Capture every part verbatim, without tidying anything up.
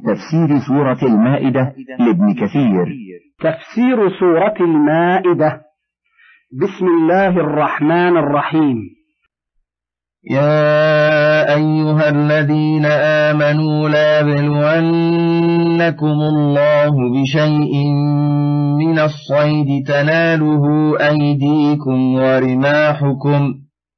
تفسير سورة المائدة لابن كثير. تفسير سورة المائدة. بسم الله الرحمن الرحيم. يا أيها الذين آمنوا لا يبلونكم الله بشيء من الصيد تناله أيديكم ورماحكم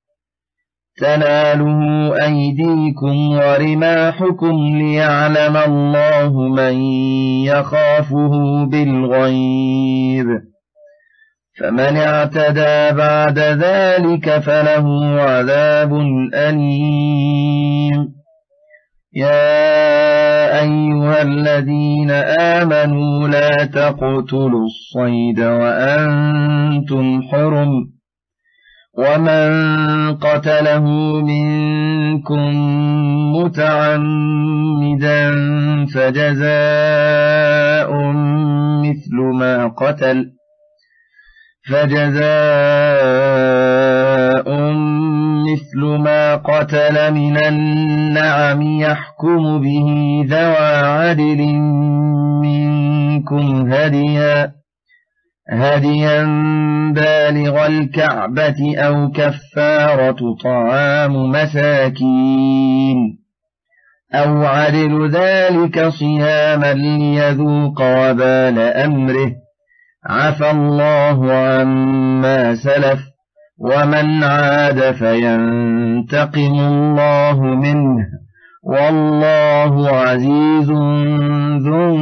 تناله أيديكم ورماحكم ليعلم الله من يخافه بالغيب، فمن اعتدى بعد ذلك فله عذاب أليم. يا أيها الذين آمنوا لا تقتلوا الصيد وأنتم حرم، ومن قتله منكم متعمدا فجزاء مثل ما قتل فجزاء مثل ما قتل من النعم يحكم به ذوى عدل منكم هديا هديا بالغ الكعبة أو كفارة طعام مساكين أو عدل ذلك صياما ليذوق وبال أمره، عفى الله عما سلف ومن عاد فينتقم الله منه والله عزيز ذو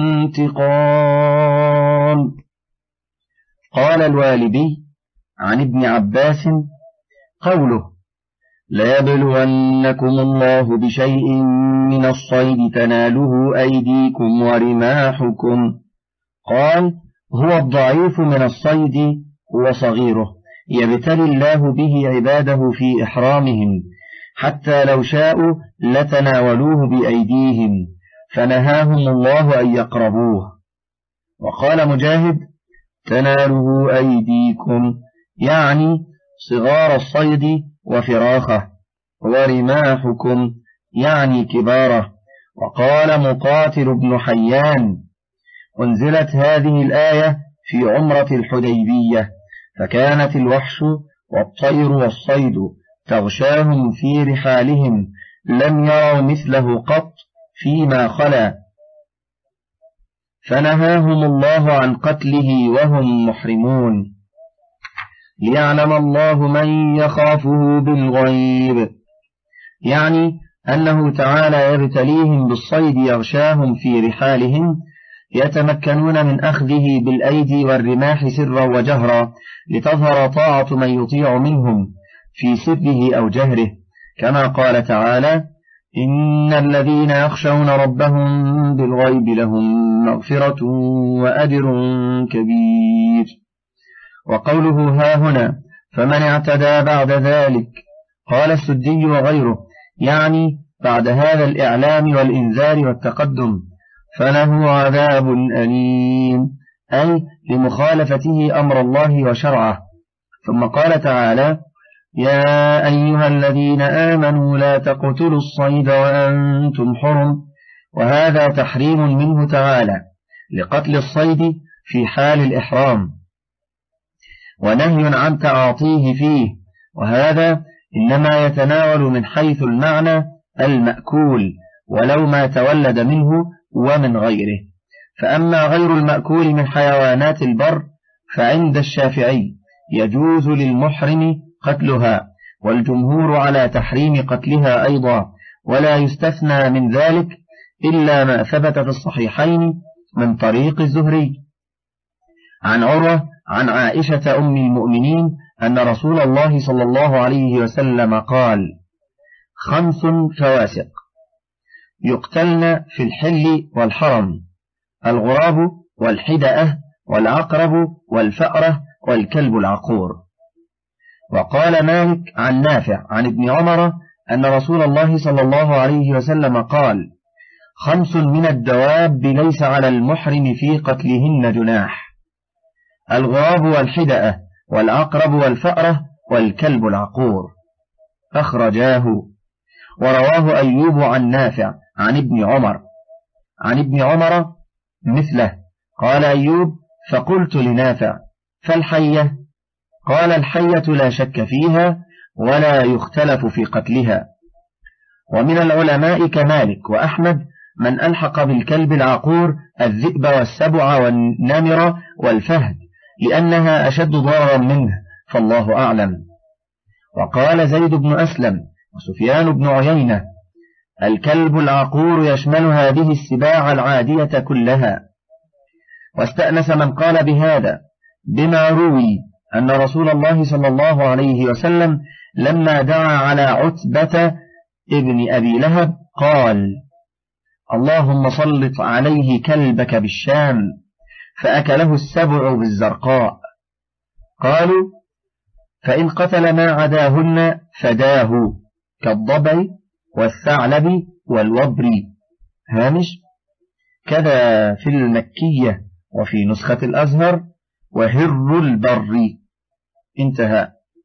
انتقام. قال الوالبي عن ابن عباس قوله ليبلونكم الله بشيء من الصيد تناله أيديكم ورماحكم، قال هو الضعيف من الصيد وصغيره يبتلي الله به عباده في إحرامهم، حتى لو شاءوا لتناولوه بأيديهم فنهاهم الله أن يقربوه. وقال مجاهد تناله أيديكم يعني صغار الصيد وفراخه، ورماحكم يعني كباره. وقال مقاتل بن حيان أنزلت هذه الآية في عمرة الحديبية، فكانت الوحش والطير والصيد تغشاهم في رحالهم لم يروا مثله قط فيما خلا، فنهاهم الله عن قتله وهم محرمون، ليعلم الله من يخافه بالغيب، يعني أنه تعالى يبتليهم بالصيد يغشاهم في رحالهم يتمكنون من أخذه بالأيدي والرماح سرا وجهرا، لتظهر طاعة من يطيع منهم في سره أو جهره، كما قال تعالى إن الذين يخشون ربهم بالغيب لهم مغفرة وأجر كبير. وقوله ها هنا فمن اعتدى بعد ذلك، قال السدي وغيره يعني بعد هذا الإعلام والإنذار والتقدم فله عذاب أليم، أي لمخالفته أمر الله وشرعه. ثم قال تعالى يا أيها الذين آمنوا لا تقتلوا الصيد وأنتم حرم، وهذا تحريم منه تعالى لقتل الصيد في حال الإحرام، ونهي عن تعاطيه فيه، وهذا إنما يتناول من حيث المعنى المأكول ولو ما تولد منه ومن غيره. فأما غير المأكول من حيوانات البر فعند الشافعي يجوز للمحرم قتلها، والجمهور على تحريم قتلها أيضا، ولا يستثنى من ذلك إلا ما ثبت في الصحيحين من طريق الزهري عن عروة عن عائشة أم المؤمنين أن رسول الله صلى الله عليه وسلم قال خمس فواسق يقتلن في الحل والحرم: الغراب والحدأة والعقرب والفأرة والكلب العقور. وقال مالك عن نافع عن ابن عمر أن رسول الله صلى الله عليه وسلم قال خمس من الدواب ليس على المحرم في قتلهن جناح: الغراب والحدأة والعقرب والفأرة والكلب العقور. أخرجاه. ورواه أيوب عن نافع عن ابن عمر عن ابن عمر مثله. قال أيوب: فقلت لنافع: فالحية؟ قال: الحية لا شك فيها ولا يختلف في قتلها. ومن العلماء كمالك وأحمد من ألحق بالكلب العقور الذئب والسبع والنمر والفهد لأنها أشد ضررا منه، فالله أعلم. وقال زيد بن أسلم وسفيان بن عيينة: الكلب العقور يشمل هذه السباع العادية كلها. واستأنس من قال بهذا بما روي أن رسول الله صلى الله عليه وسلم لما دعا على عتبة ابن أبي لهب قال: اللهم سلط عليه كلبك بالشام فأكله السبع بالزرقاء. قالوا: فإن قتل ما عداهن فداه كالضبع والثعلب والوبر. هامش: كذا في المكية وفي نسخة الأزهر وهر البر. انتهى.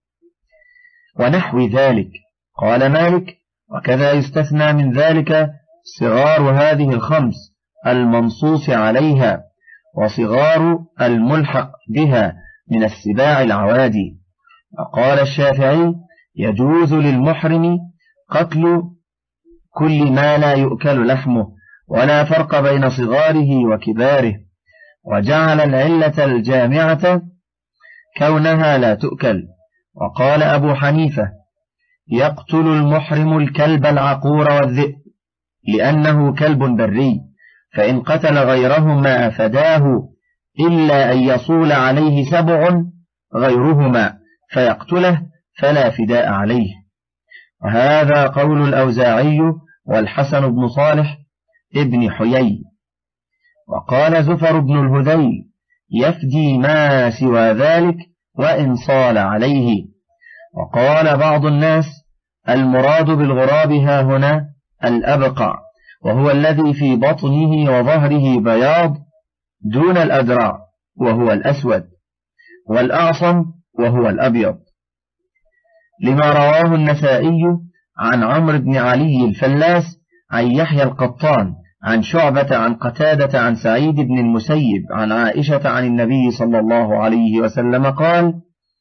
ونحو ذلك. قال مالك: وكذا يستثنى من ذلك صغار هذه الخمس المنصوص عليها وصغار الملحق بها من السباع العوادي. وقال الشافعي: يجوز للمحرم قتل كل ما لا يؤكل لحمه ولا فرق بين صغاره وكباره، وجعل العلة الجامعة كونها لا تؤكل. وقال أبو حنيفة: يقتل المحرم الكلب العقور والذئب لأنه كلب بري، فإن قتل غيرهما فداه إلا أن يصول عليه سبع غيرهما فيقتله فلا فداء عليه. وهذا قول الأوزاعي والحسن بن صالح ابن حيي. وقال زفر بن الهذيل: يفدي ما سوى ذلك وإن صال عليه. وقال بعض الناس: المراد بالغراب ها هنا الأبقع، وهو الذي في بطنه وظهره بياض دون الأدرع وهو الأسود، والأعصم وهو الأبيض، لما رواه النسائي عن عمرو بن علي الفلاس عن يحيى القطان عن شعبة عن قتادة عن سعيد بن المسيب عن عائشة عن النبي صلى الله عليه وسلم قال: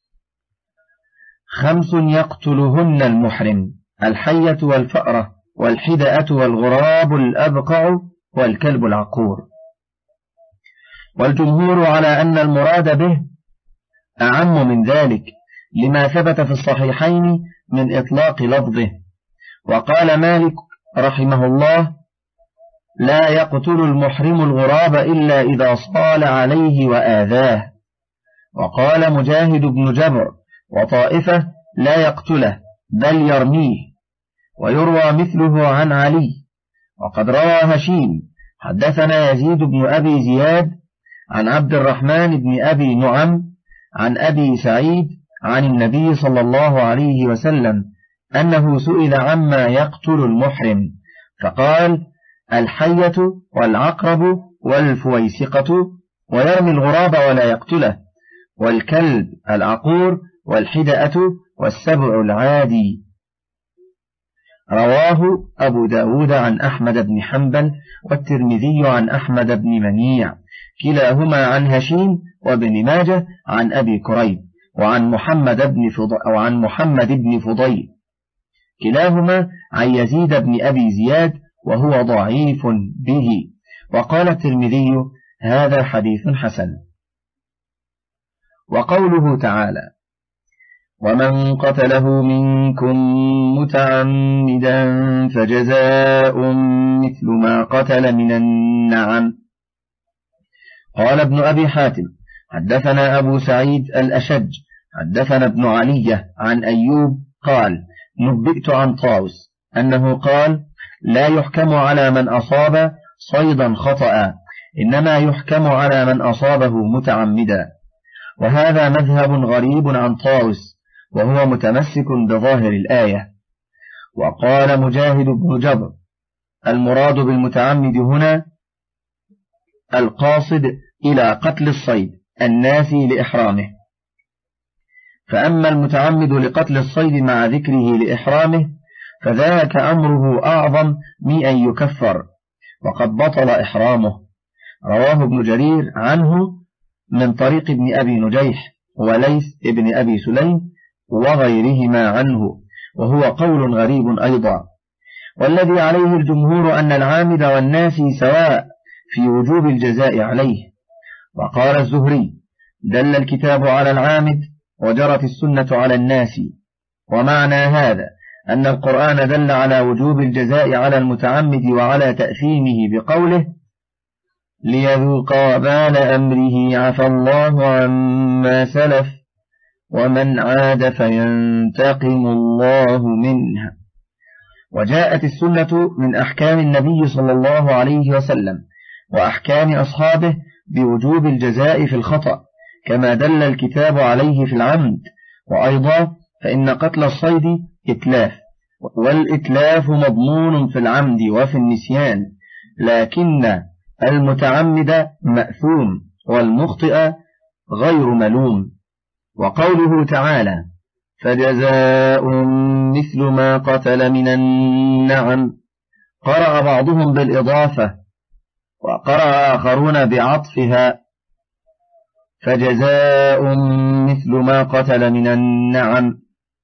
خمس يقتلهن المحرم: الحية والفأرة والحدأة والغراب الأبقع والكلب العقور. والجمهور على أن المراد به أعم من ذلك لما ثبت في الصحيحين من إطلاق لفظه. وقال مالك رحمه الله: لا يقتل المحرم الغراب إلا إذا صال عليه وآذاه. وقال مجاهد بن جبر وطائفة: لا يقتله بل يرميه. ويروى مثله عن علي. وقد روى هشيم حدثنا يزيد بن أبي زياد عن عبد الرحمن بن أبي نعم عن أبي سعيد عن النبي صلى الله عليه وسلم أنه سئل عما يقتل المحرم فقال: الحية والعقرب والفويسقة، ويرمي الغراب ولا يقتله، والكلب العقور والحدأة والسبع العادي. رواه أبو داود عن أحمد بن حنبل والترمذي عن أحمد بن منيع كلاهما عن هشيم وابن ماجه عن أبي كريب وعن محمد بن فضيل وعن محمد بن فضيل كلاهما عن يزيد بن أبي زياد وهو ضعيف به. وقال الترمذي: هذا حديث حسن. وقوله تعالى: ومن قتله منكم متعمدا فجزاء مثل ما قتل من النعم. قال ابن أبي حاتم: حدثنا أبو سعيد الأشج حدثنا ابن علي عن أيوب قال: نبئت عن طاوس أنه قال: لا يحكم على من أصاب صيدا خطأ، إنما يحكم على من أصابه متعمدا. وهذا مذهب غريب عن طاوس، وهو متمسك بظاهر الآية. وقال مجاهد بن جبر: المراد بالمتعمد هنا القاصد إلى قتل الصيد الناسي لإحرامه. فأما المتعمد لقتل الصيد مع ذكره لإحرامه فذاك أمره أعظم من أن يكفر. وقد بطل إحرامه. رواه ابن جرير عنه من طريق ابن أبي نجيح وليث ابن أبي سليم وغيرهما عنه، وهو قول غريب أيضا. والذي عليه الجمهور أن العامد والناسي سواء في وجوب الجزاء عليه. وقال الزهري: دل الكتاب على العامد وجرت السنة على الناسي. ومعنى هذا أن القرآن دل على وجوب الجزاء على المتعمد وعلى تأثيمه بقوله: ليذوق وبال أمره عفى الله عما سلف ومن عاد فينتقم الله منه. وجاءت السنة من أحكام النبي صلى الله عليه وسلم وأحكام أصحابه بوجوب الجزاء في الخطأ كما دل الكتاب عليه في العمد. وأيضا فإن قتل الصيد إتلاف، والإتلاف مضمون في العمد وفي النسيان، لكن المتعمد مأثوم والمخطئ غير ملوم. وقوله تعالى: فجزاء مثل ما قتل من النعم، قرأ بعضهم بالإضافة وقرأ آخرون بعطفها، فجزاء مثل ما قتل من النعم.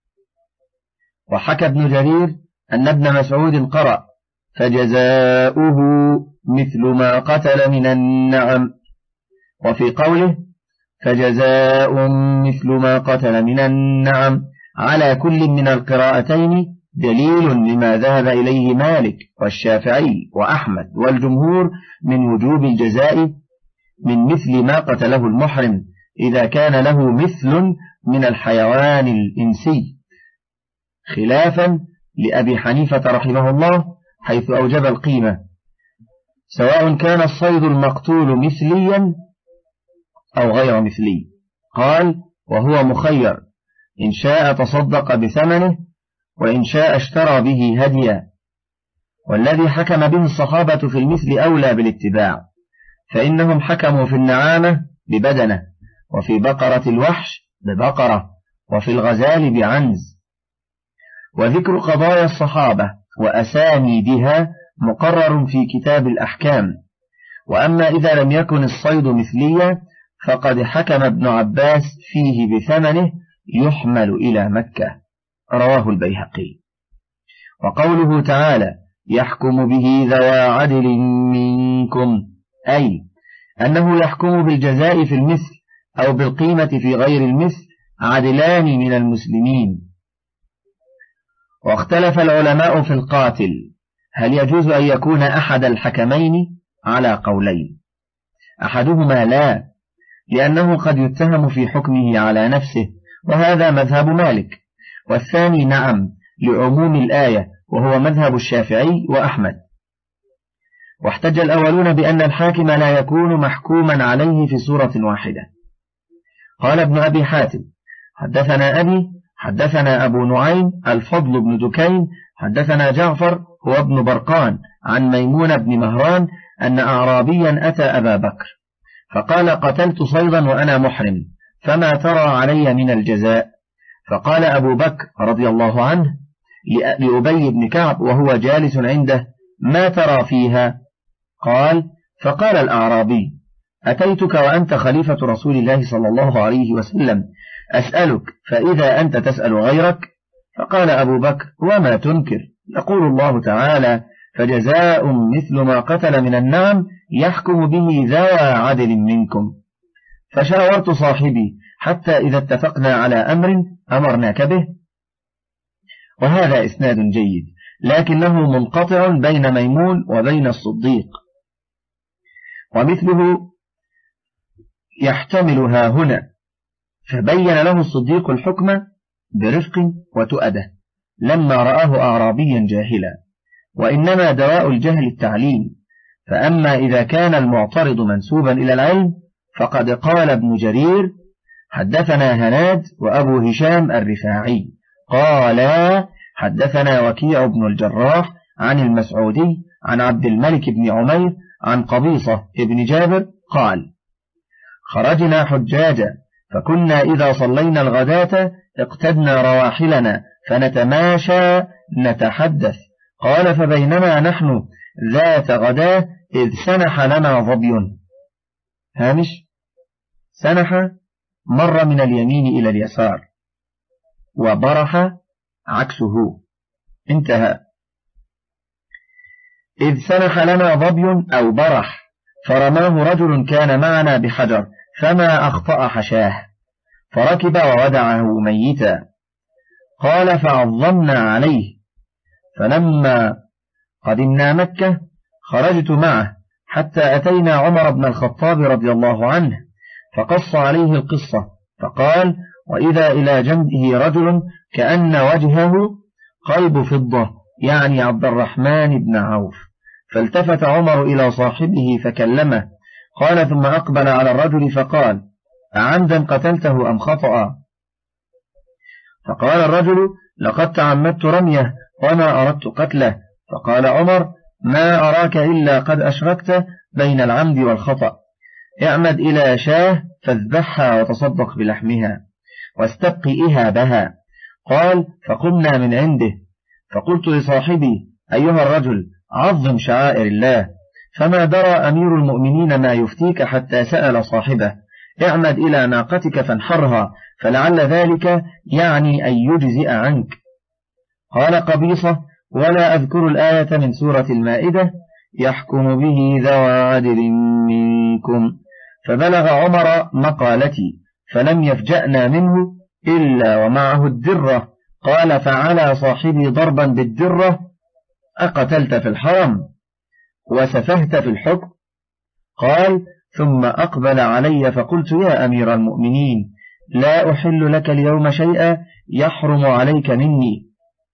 وحكى ابن جرير أن ابن مسعود قرأ: فجزاؤه مثل ما قتل من النعم. وفي قوله: فجزاء مثل ما قتل من النعم على كل من القراءتين دليل لما ذهب إليه مالك والشافعي وأحمد والجمهور من وجوب الجزاء من مثل ما قتله المحرم إذا كان له مثل من الحيوان الإنسي، خلافا لأبي حنيفة رحمه الله حيث أوجب القيمة، سواء كان الصيد المقتول مثليا أو غير مثلي. قال: وهو مخير، إن شاء تصدق بثمنه وإن شاء اشترى به هديا. والذي حكم به الصحابة في المثل أولى بالاتباع، فإنهم حكموا في النعامة ببدنة، وفي بقرة الوحش ببقرة، وفي الغزال بعنز. وذكر قضايا الصحابة وأسانيدها مقرر في كتاب الأحكام. وأما إذا لم يكن الصيد مثليا فقد حكم ابن عباس فيه بثمنه يحمل إلى مكة. رواه البيهقي. وقوله تعالى: يحكم به ذوى عدل منكم، أي أنه يحكم بالجزاء في المثل أو بالقيمة في غير المثل عدلان من المسلمين. واختلف العلماء في القاتل هل يجوز أن يكون أحد الحكمين على قولين: أحدهما لا، لأنه قد يتهم في حكمه على نفسه، وهذا مذهب مالك، والثاني نعم لعموم الآية، وهو مذهب الشافعي وأحمد. واحتج الأولون بأن الحاكم لا يكون محكوما عليه في سورة واحدة. قال ابن أبي حاتم: حدثنا أبي حدثنا أبو نعيم الفضل بن دكين حدثنا جعفر هو ابن برقان عن ميمون بن مهران أن أعرابيا أتى أبا بكر فقال: قتلت صيدا وأنا محرم، فما ترى علي من الجزاء؟ فقال أبو بكر رضي الله عنه لأبي بن كعب وهو جالس عنده: ما ترى فيها؟ قال: فقال الأعرابي: أتيتك وأنت خليفة رسول الله صلى الله عليه وسلم أسألك، فإذا أنت تسأل غيرك؟ فقال أبو بكر: وما تنكر؟ يقول الله تعالى: فجزاء مثل ما قتل من النعم يحكم به ذوى عدل منكم. فشاورت صاحبي حتى إذا اتفقنا على أمر أمرناك به. وهذا إسناد جيد، لكنه منقطع بين ميمون وبين الصديق، ومثله يحتملها هنا. فبين له الصديق الحكم برفق وتؤده لما رآه أعرابيا جاهلا، وإنما دواء الجهل التعليم. فأما إذا كان المعترض منسوبا إلى العلم فقد قال ابن جرير: حدثنا هناد وأبو هشام الرفاعي قالا حدثنا وكيع بن الجراح عن المسعودي عن عبد الملك بن عمير عن قبيصة ابن جابر قال: خرجنا حجاجا فكنا إذا صلينا الغداة اقتدنا رواحلنا فنتماشى نتحدث. قال: فبينما نحن ذات غداة إذ سنح لنا ظبي. هامش: سنح مر من اليمين إلى اليسار، وبرح عكسه. انتهى. إذ سنح لنا ظبي أو برح فرماه رجل كان معنا بحجر فما أخطأ حشاه فركب وودعه ميتا. قال: فعظمنا عليه، فلما قدمنا مكة خرجت معه حتى أتينا عمر بن الخطاب رضي الله عنه فقص عليه القصة، فقال: وإذا إلى جنبه رجل كأن وجهه قلب فضة، يعني عبد الرحمن بن عوف. فالتفت عمر إلى صاحبه فكلمه، قال: ثم أقبل على الرجل فقال: أعمدا قتلته أم خطأ؟ فقال الرجل: لقد تعمدت رميه وما أردت قتله. فقال عمر: ما أراك إلا قد أشركت بين العمد والخطأ، اعمد إلى شاه فاذبحها وتصدق بلحمها واستبقي إهابها. قال: فقمنا من عنده، فقلت لصاحبي: أيها الرجل، عظم شعائر الله. فما درى أمير المؤمنين ما يفتيك حتى سأل صاحبه: اعمد إلى ناقتك فانحرها، فلعل ذلك يعني أن يجزئ عنك. قال قبيصة: ولا أذكر الآية من سورة المائدة: يحكم به ذوى عدل منكم. فبلغ عمر مقالتي فلم يفجأنا منه إلا ومعه الدرة. قال: فعلى صاحبي ضربا بالدرة: أقتلت في الحرم وسفهت في الحكم؟ قال: ثم أقبل علي فقلت: يا أمير المؤمنين، لا أحل لك اليوم شيئا يحرم عليك مني.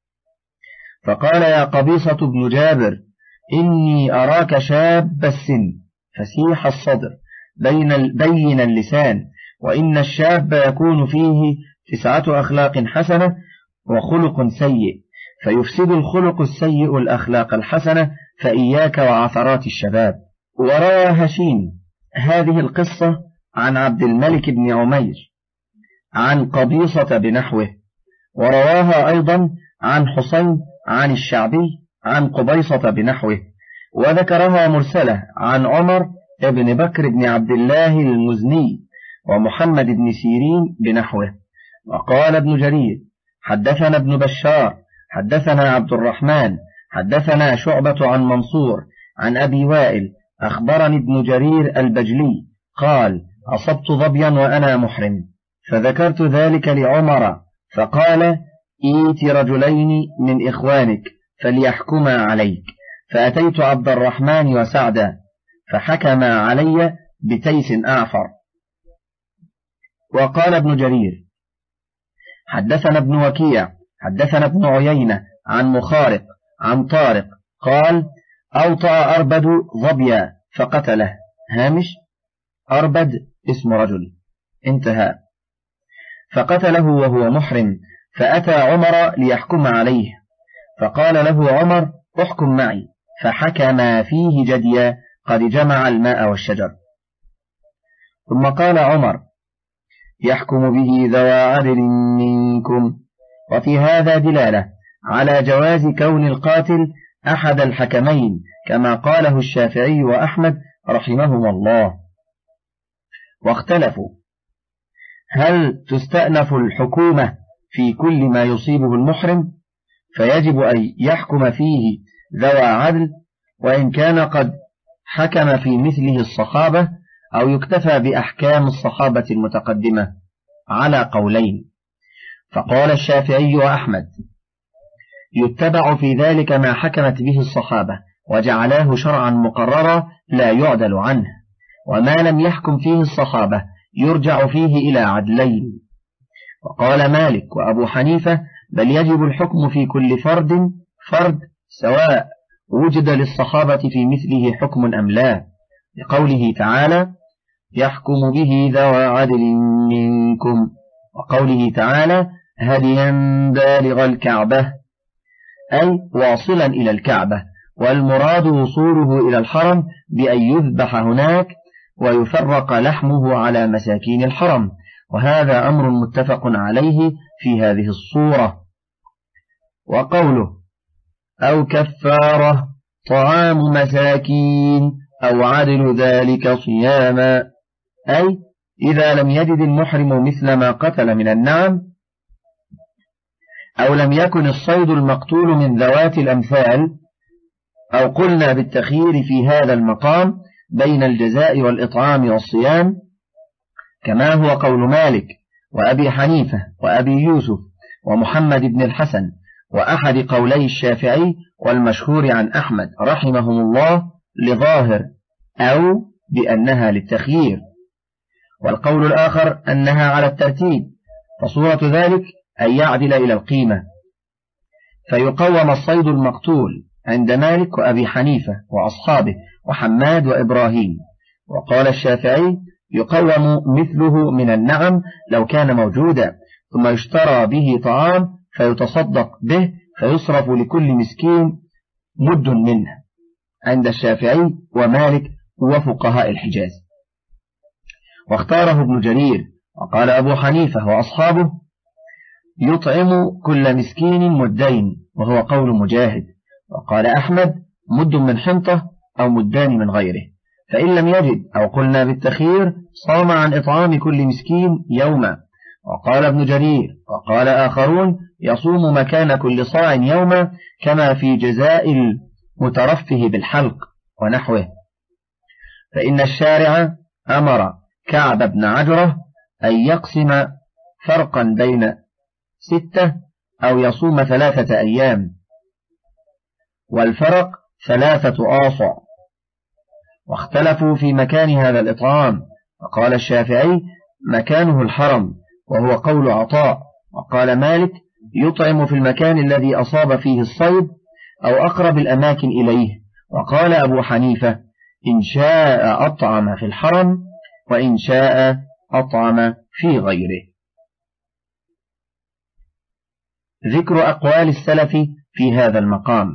فقال: يا قبيصة بن جابر، إني أراك شاب السن فسيح الصدر بين بين اللسان، وإن الشاب يكون فيه تسعة أخلاق حسنة وخلق سيء، فيفسد الخلق السيء الأخلاق الحسنة، فإياك وعثرات الشباب. وروى هشيم هذه القصة عن عبد الملك بن عمير عن قبيصة بنحوه، ورواها أيضا عن حسين عن الشعبي عن قبيصة بنحوه، وذكرها مرسلة عن عمر ابن بكر بن عبد الله المزني ومحمد بن سيرين بنحوه. وقال ابن جرير: حدثنا ابن بشار حدثنا عبد الرحمن حدثنا شعبة عن منصور عن أبي وائل أخبرني ابن جرير البجلي قال: أصبت ظبيا وأنا محرم، فذكرت ذلك لعمر فقال: إيت رجلين من إخوانك فليحكما عليك. فأتيت عبد الرحمن وسعدا فحكما علي بتيس أعفر. وقال ابن جرير: حدثنا ابن وكيع حدثنا ابن عيينة عن مخارق عن طارق قال: أوطأ أربد ظبيا فقتله. هامش: أربد اسم رجل. انتهى. فقتله وهو محرم، فأتى عمر ليحكم عليه، فقال له عمر: احكم معي، فحكم فيه جديا قد جمع الماء والشجر. ثم قال عمر: يحكم به ذوى عدل منكم. وفي هذا دلالة على جواز كون القاتل أحد الحكمين، كما قاله الشافعي وأحمد رحمهما الله. واختلفوا: هل تستأنف الحكومة في كل ما يصيبه المحرم، فيجب أن يحكم فيه ذوى عدل وإن كان قد حكم في مثله الصحابة، أو يكتفى بأحكام الصحابة المتقدمة؟ على قولين. فقال الشافعي وأحمد: يتبع في ذلك ما حكمت به الصحابة وجعلاه شرعا مقررا لا يعدل عنه، وما لم يحكم فيه الصحابة يرجع فيه إلى عدلين. وقال مالك وأبو حنيفة: بل يجب الحكم في كل فرد فرد سواء وجد للصحابة في مثله حكم أم لا، لقوله تعالى: يحكم به ذوى عدل منكم، وقوله تعالى: هديا بالغ الكعبة، أي واصلا إلى الكعبة، والمراد وصوله إلى الحرم بأن يذبح هناك ويفرق لحمه على مساكين الحرم، وهذا أمر متفق عليه في هذه الصورة. وقوله: أو كفارة طعام مساكين أو عدل ذلك صياما، أي إذا لم يجد المحرم مثل ما قتل من النعم، أو لم يكن الصيد المقتول من ذوات الأمثال، أو قلنا بالتخيير في هذا المقام بين الجزاء والإطعام والصيام، كما هو قول مالك وأبي حنيفة وأبي يوسف ومحمد بن الحسن وأحد قولي الشافعي والمشهور عن أحمد رحمهم الله لظاهر، أو بأنها للتخيير، والقول الآخر أنها على الترتيب، فصورة ذلك أن يعدل إلى القيمة، فيقوم الصيد المقتول عند مالك وأبي حنيفة وأصحابه وحماد وإبراهيم. وقال الشافعي يقوم مثله من النعم لو كان موجودا، ثم يشترى به طعام فيتصدق به فيصرف لكل مسكين مد منه، عند الشافعي ومالك وفقهاء الحجاز. واختاره ابن جرير، وقال أبو حنيفة وأصحابه يطعم كل مسكين مدين، وهو قول مجاهد. وقال أحمد مد من حنطة أو مدان من غيره، فإن لم يجد أو قلنا بالتخيير صام عن إطعام كل مسكين يوما. وقال ابن جرير وقال آخرون يصوم مكان كل صاع يوما، كما في جزاء المترفه بالحلق ونحوه. فإن الشارع أمر كعب بن عجرة أن يقسم فرقا بين ستة أو يصوم ثلاثة أيام، والفرق ثلاثة آصع. واختلفوا في مكان هذا الإطعام، وقال الشافعي مكانه الحرم، وهو قول عطاء. وقال مالك يطعم في المكان الذي أصاب فيه الصيد أو أقرب الأماكن إليه. وقال أبو حنيفة إن شاء أطعم في الحرم، وإن شاء أطعم في غيره. ذكر أقوال السلف في هذا المقام.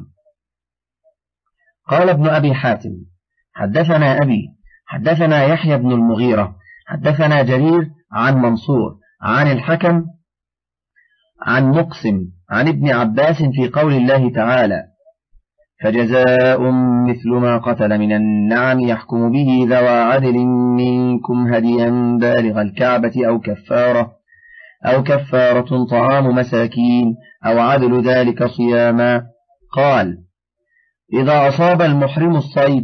قال ابن أبي حاتم حدثنا أبي حدثنا يحيى بن المغيرة حدثنا جرير عن منصور عن الحكم عن مقسم عن ابن عباس في قول الله تعالى فجزاء مثل ما قتل من النعم يحكم به ذوى عدل منكم هديا بالغ الكعبة أو كفارة أو كفارة طعام مساكين أو عدل ذلك صياما. قال إذا أصاب المحرم الصيد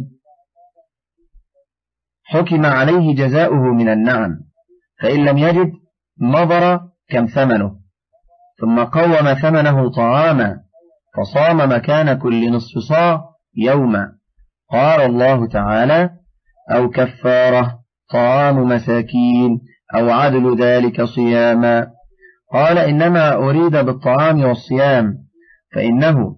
حكم عليه جزاؤه من النعم، فإن لم يجد نظر كم ثمنه، ثم قوم ثمنه طعاما فصام مكان كل نصف صاع يوما. قال الله تعالى أو كفارة طعام مساكين أو عدل ذلك صياما. قال إنما أريد بالطعام والصيام، فإنه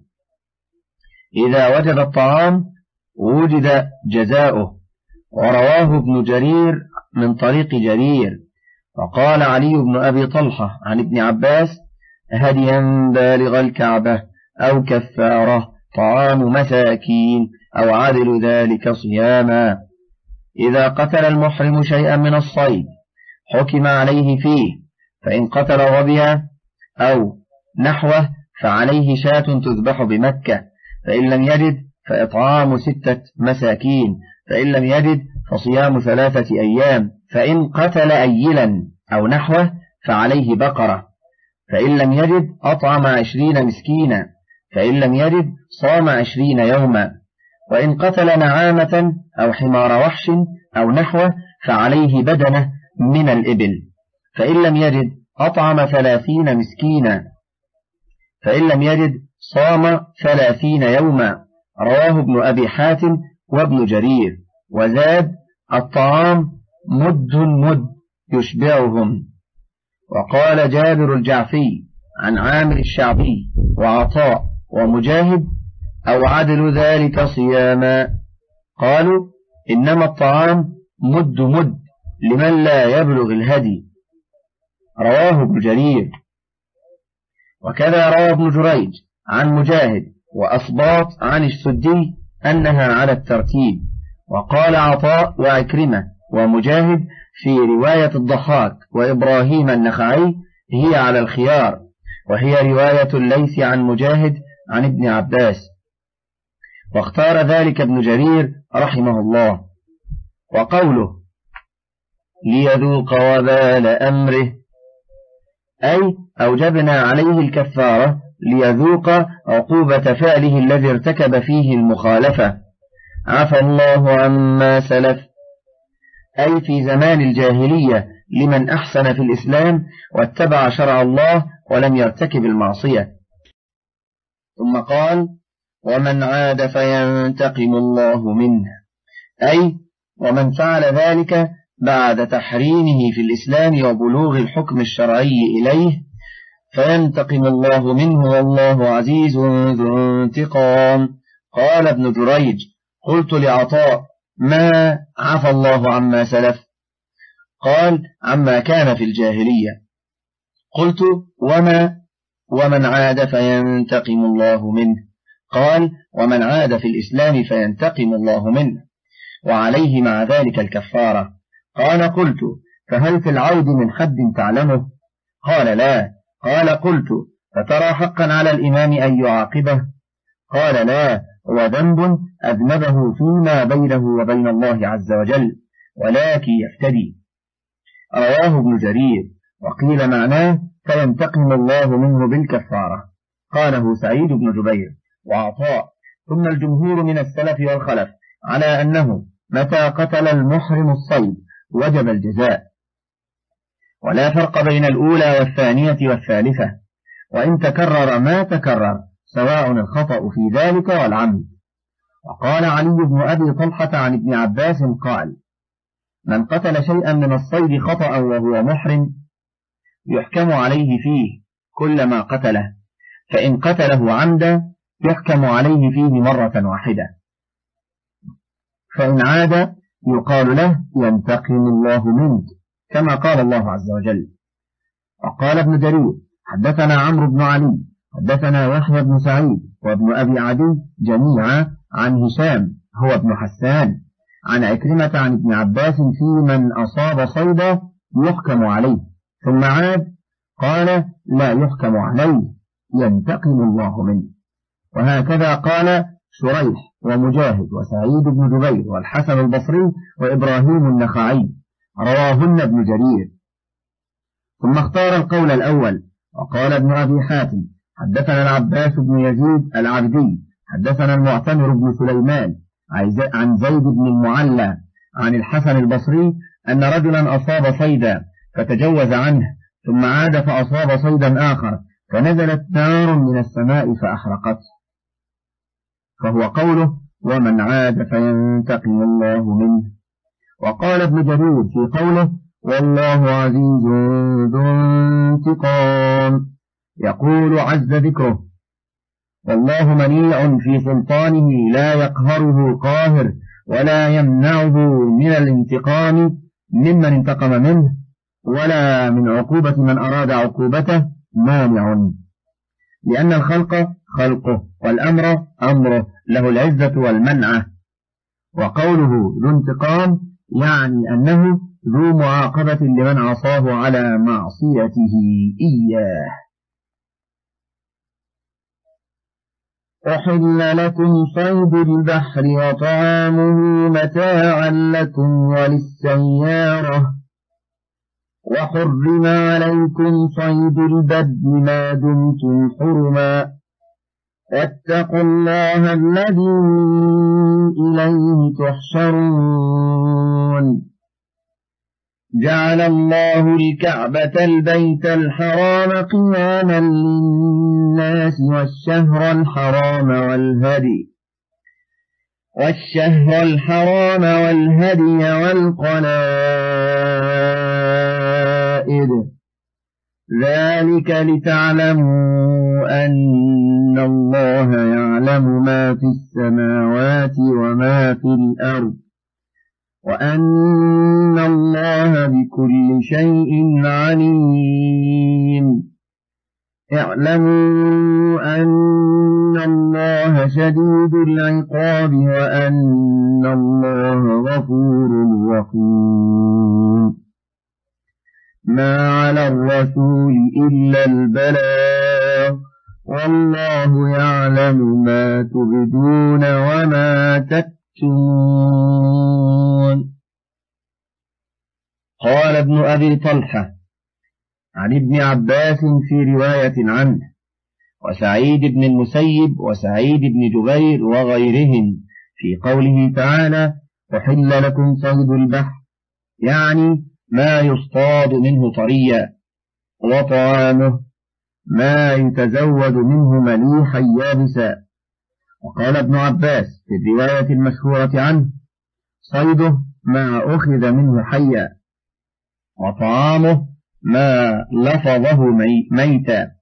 إذا وجد الطعام وجد جزاؤه. ورواه ابن جرير من طريق جرير. وقال علي بن أبي طلحة عن ابن عباس هديا بالغ الكعبة أو كفارة طعام مساكين أو عدل ذلك صياما. إذا قتل المحرم شيئا من الصيد حكم عليه فيه، فإن قتل ظبيا أو نحوه فعليه شاة تذبح بمكة، فإن لم يجد فإطعام ستة مساكين، فإن لم يجد فصيام ثلاثة أيام، فإن قتل أيلا أو نحوه فعليه بقرة، فإن لم يجد أطعم عشرين مسكينا، فإن لم يجد صام عشرين يوما، وإن قتل نعامة أو حمار وحش أو نحوه فعليه بدنة من الإبل، فإن لم يجد أطعم ثلاثين مسكينا، فإن لم يجد صام ثلاثين يوما. رواه ابن أبي حاتم وابن جرير. وزاد الطعام مد مد يشبعهم. وقال جابر الجعفي عن عامر الشعبي وعطاء ومجاهد أو عدل ذلك صياما. قالوا إنما الطعام مد مد لمن لا يبلغ الهدي. رواه ابن جرير. وكذا روى ابن جريج عن مجاهد وأصباط عن السدي أنها على الترتيب. وقال عطاء وعكرمة ومجاهد في رواية الضحاك وإبراهيم النخعي هي على الخيار، وهي رواية ليس عن مجاهد عن ابن عباس. واختار ذلك ابن جرير رحمه الله. وقوله ليذوق وبال أمره أي أوجبنا عليه الكفارة ليذوق عقوبة فعله الذي ارتكب فيه المخالفة. عفى الله عما سلف أي في زمان الجاهلية لمن أحسن في الإسلام واتبع شرع الله ولم يرتكب المعصية. ثم قال ومن عاد فينتقم الله منه أي ومن فعل ذلك بعد تحريمه في الإسلام وبلوغ الحكم الشرعي إليه فينتقم الله منه والله عزيز ذو انتقام. قال ابن جريج قلت لعطاء ما عفى الله عما سلف؟ قال عما كان في الجاهلية. قلت وما ومن عاد فينتقم الله منه؟ قال ومن عاد في الإسلام فينتقم الله منه وعليه مع ذلك الكفارة. قال قلت فهل في العود من حد تعلمه؟ قال لا. قال قلت فترى حقا على الإمام أن يعاقبه؟ قال لا، هو ذنب أذنبه فيما بينه وبين الله عز وجل ولكن يفتدي. رواه ابن جرير. وقيل معناه فينتقم الله منه بالكفارة. قاله سعيد بن جبير وعطاء. ثم الجمهور من السلف والخلف على أنه متى قتل المحرم الصيد وجب الجزاء ولا فرق بين الأولى والثانية والثالثة، وإن تكرر ما تكرر سواء الخطأ في ذلك والعمد. وقال علي بن أبي طلحة عن ابن عباس قال من قتل شيئا من الصيد خطأ وهو محرم يحكم عليه فيه كل ما قتله، فإن قتله عمدا يحكم عليه فيه مرة واحدة، فإن عاد يقال له ينتقم الله منك كما قال الله عز وجل. وقال ابن جرير حدثنا عمرو بن علي حدثنا يحيى بن سعيد وابن أبي عدي جميعا عن هشام هو ابن حسان عن عكرمة عن ابن عباس في من أصاب صيدا يحكم عليه ثم عاد قال لا يحكم عليه ينتقم الله منه. وهكذا قال شريح ومجاهد وسعيد بن جبير والحسن البصري وإبراهيم النخعي رواهن ابن جرير. ثم اختار القول الأول. وقال ابن أبي حاتم حدثنا العباس بن يزيد العبدي حدثنا المعتمر بن سليمان عن زيد بن المعلى عن الحسن البصري أن رجلا أصاب صيدا فتجوز عنه ثم عاد فأصاب صيدا آخر فنزلت نار من السماء فأحرقته، فهو قوله ومن عاد فينتقم الله منه. وقال ابن جرير في قوله والله عزيز ذو انتقام يقول عز ذكره والله منيع في سلطانه لا يقهره قاهر ولا يمنعه من الانتقام ممن انتقم منه ولا من عقوبة من أراد عقوبته مانع، لأن الخلق خلقه والأمر أمره له العزة والمنعة. وقوله ذو انتقام يعني أنه ذو معاقبة لمن عصاه على معصيته إياه. أحل لكم صيد البحر وطعامه متاعا لكم وللسيارة وحرم عليكم صيد البر ما دمتم حرما واتقوا الله الذي إليه تحشرون. جعل الله الكعبة البيت الحرام قياما للناس والشهر الحرام والهدي والشهر الحرام والهدي والقلائد ذلك لتعلموا أن الله يعلم ما في السماوات وما في الأرض وأن الله بكل شيء عليم. اعلموا أن الله شديد العقاب وأن الله غفور رحيم. ما على الرسول إلا البلاغ والله يعلم ما تبدون وما تكتمون. قال ابن أبي طلحة عن ابن عباس في رواية عنه وسعيد بن المسيب وسعيد بن جبير وغيرهم في قوله تعالى أحل لكم صيد البحر، يعني ما يصطاد منه طريا، وطعامه ما يتزود منه مليحا يابسا. وقال ابن عباس في الرواية المشهورة عنه صيده ما أخذ منه حيا، وطعامه ما لفظه مي ميتا.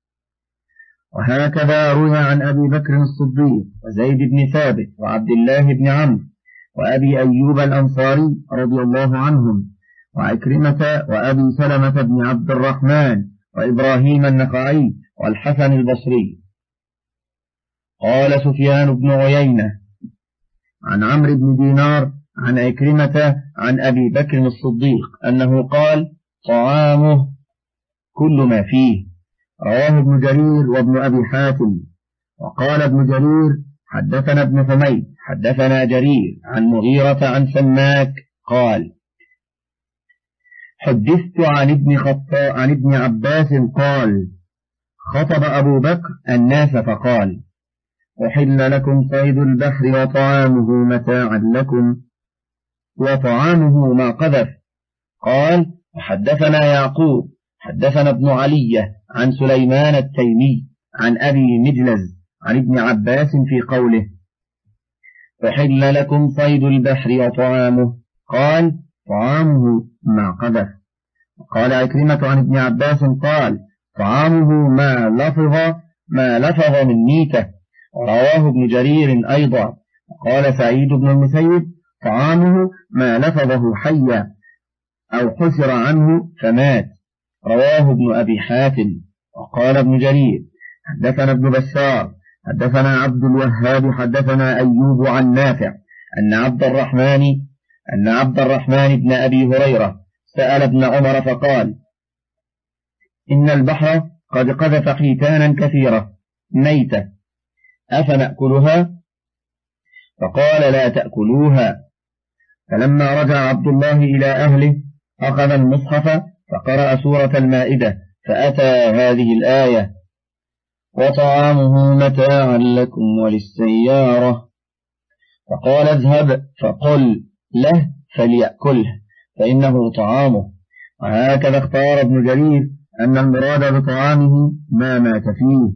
وهكذا روي عن أبي بكر الصديق وزيد بن ثابت وعبد الله بن عمرو وأبي أيوب الأنصاري رضي الله عنهم وعكرمة وأبي سلمة بن عبد الرحمن وإبراهيم النخعي والحسن البصري. قال سفيان بن عيينة عن عمرو بن دينار عن عكرمة عن أبي بكر الصديق أنه قال طعامه كل ما فيه. رواه ابن جرير وابن أبي حاتم. وقال ابن جرير حدثنا ابن حميد حدثنا جرير عن مغيرة عن سماك قال حدثت عن ابن خطاب عن ابن عباس قال خطب أبو بكر الناس فقال أحل لكم صيد البحر وطعامه متاعا لكم وطعامه ما قذف. قال وحدثنا يعقوب حدثنا ابن علية عن سليمان التيمي عن أبي مجلز عن ابن عباس في قوله أحل لكم صيد البحر وطعامه، قال طعامه ما قذف. وقال عكرمة عن ابن عباس قال طعامه ما لفظ ما لفظ من ميتة. ورواه ابن جرير أيضا. وقال سعيد بن المسيب طعامه ما لفظه حيا أو حسر عنه فمات. رواه ابن أبي حاتم. وقال ابن جرير حدثنا ابن بشار حدثنا عبد الوهاب حدثنا أيوب عن نافع أن عبد الرحمن أن عبد الرحمن بن أبي هريرة سأل ابن عمر فقال إن البحر قد قذف حيتانا كثيرة ميتة أفنأكلها؟ فقال لا تأكلوها. فلما رجع عبد الله إلى أهله أخذ المصحف فقرأ سورة المائدة فأتى هذه الآية وطعامه متاعا لكم وللسيارة، فقال اذهب فقل له فليأكله فإنه طعامه. وهكذا اختار ابن جرير أن المراد بطعامه ما مات فيه.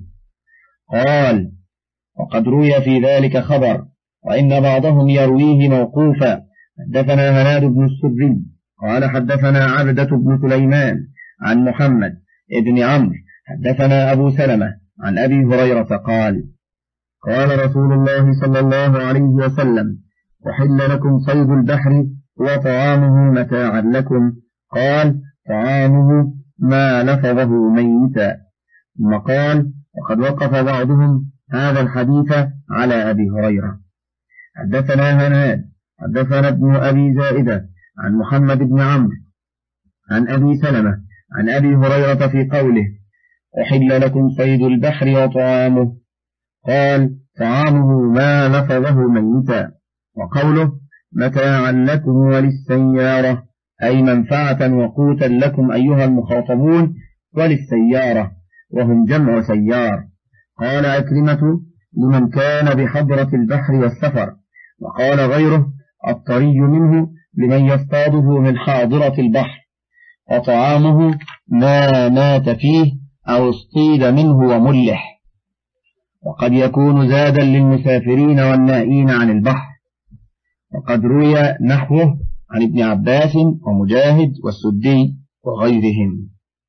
قال وقد روي في ذلك خبر وإن بعضهم يرويه موقوفا. حدثنا هناد بن السري قال حدثنا عبدة بن سليمان عن محمد ابن عمرو حدثنا أبو سلمة عن أبي هريرة قال قال رسول الله صلى الله عليه وسلم أحل لكم صيد البحر وطعامه متاعا لكم، قال طعامه ما لفظه ميتا. ثم قال وقد وقف بعضهم هذا الحديث على أبي هريرة. حدثنا هناد حدثنا ابن أبي زائدة عن محمد بن عمرو عن أبي سلمة عن أبي هريرة في قوله أحل لكم صيد البحر وطعامه، قال طعامه ما لفظه ميتا. وقوله متاعا لكم وللسيارة أي منفعة وقوتا لكم أيها المخاطبون وللسيارة وهم جمع سيار. قال عكرمة لمن كان بحضرة البحر والسفر. وقال غيره الطري منه لمن يصطاده من حاضرة البحر. وطعامه ما مات فيه أو اصطيد منه وملح. وقد يكون زادا للمسافرين والنائين عن البحر. وقد روي نحوه عن ابن عباس ومجاهد والسدي وغيرهم.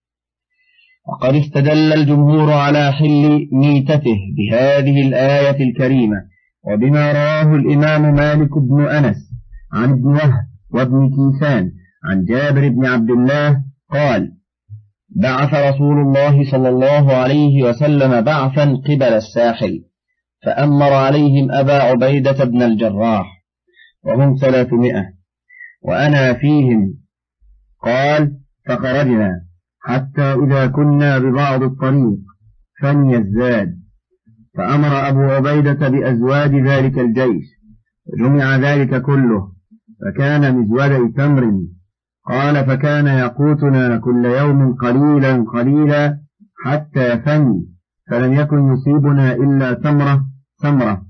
وقد استدل الجمهور على حل ميتته بهذه الآية الكريمة وبما رواه الإمام مالك بن أنس عن ابن وهب وابن كيسان عن جابر بن عبد الله قال بعث رسول الله صلى الله عليه وسلم بعثا قبل الساحل فأمر عليهم أبا عبيدة بن الجراح وهم ثلاثمائة وأنا فيهم. قال فخرجنا حتى إذا كنا ببعض الطريق فني الزاد، فأمر أبو عبيدة بأزواج ذلك الجيش، فجمع ذلك كله فكان مزودي تمر. قال فكان يقوتنا كل يوم قليلا قليلا حتى فني، فلم يكن يصيبنا إلا تمرة تمرة.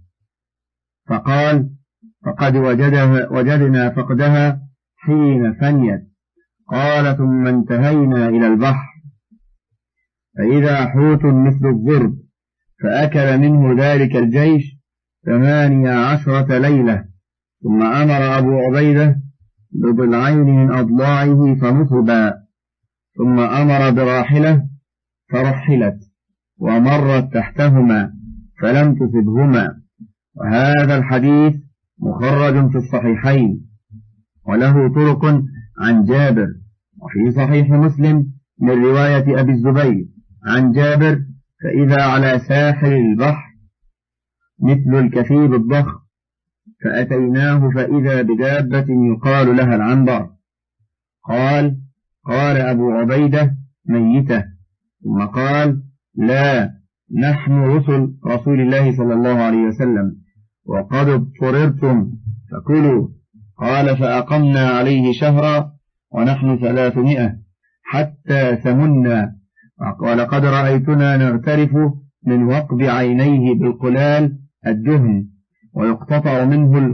فقال فقد وجدها وجدنا فقدها حين فنيت. قال ثم انتهينا إلى البحر فإذا حوت مثل الضرب، فأكل منه ذلك الجيش ثمانية عشرة ليلة. ثم أمر أبو عبيدة بضلعين من أضلاعه فنصبا، ثم أمر براحلة فرحلت ومرت تحتهما فلم تصبهما. وهذا الحديث مخرج في الصحيحين وله طرق عن جابر، وفي صحيح مسلم من رواية أبي الزبير عن جابر: فإذا على ساحل البحر مثل الكثيب الضخم، فأتيناه فإذا بدابة يقال لها العنبر. قال قال أبو عبيدة: ميتة. ثم قال: لا، نحن رسل رسول الله صلى الله عليه وسلم وقد اضطررتم فكلوا. قال فأقمنا عليه شهرا ونحن ثلاثمائة حتى سمنا، ولقد رأيتنا نغترف من وقب عينيه بالقلال الدهن، ويقتطع منه ال...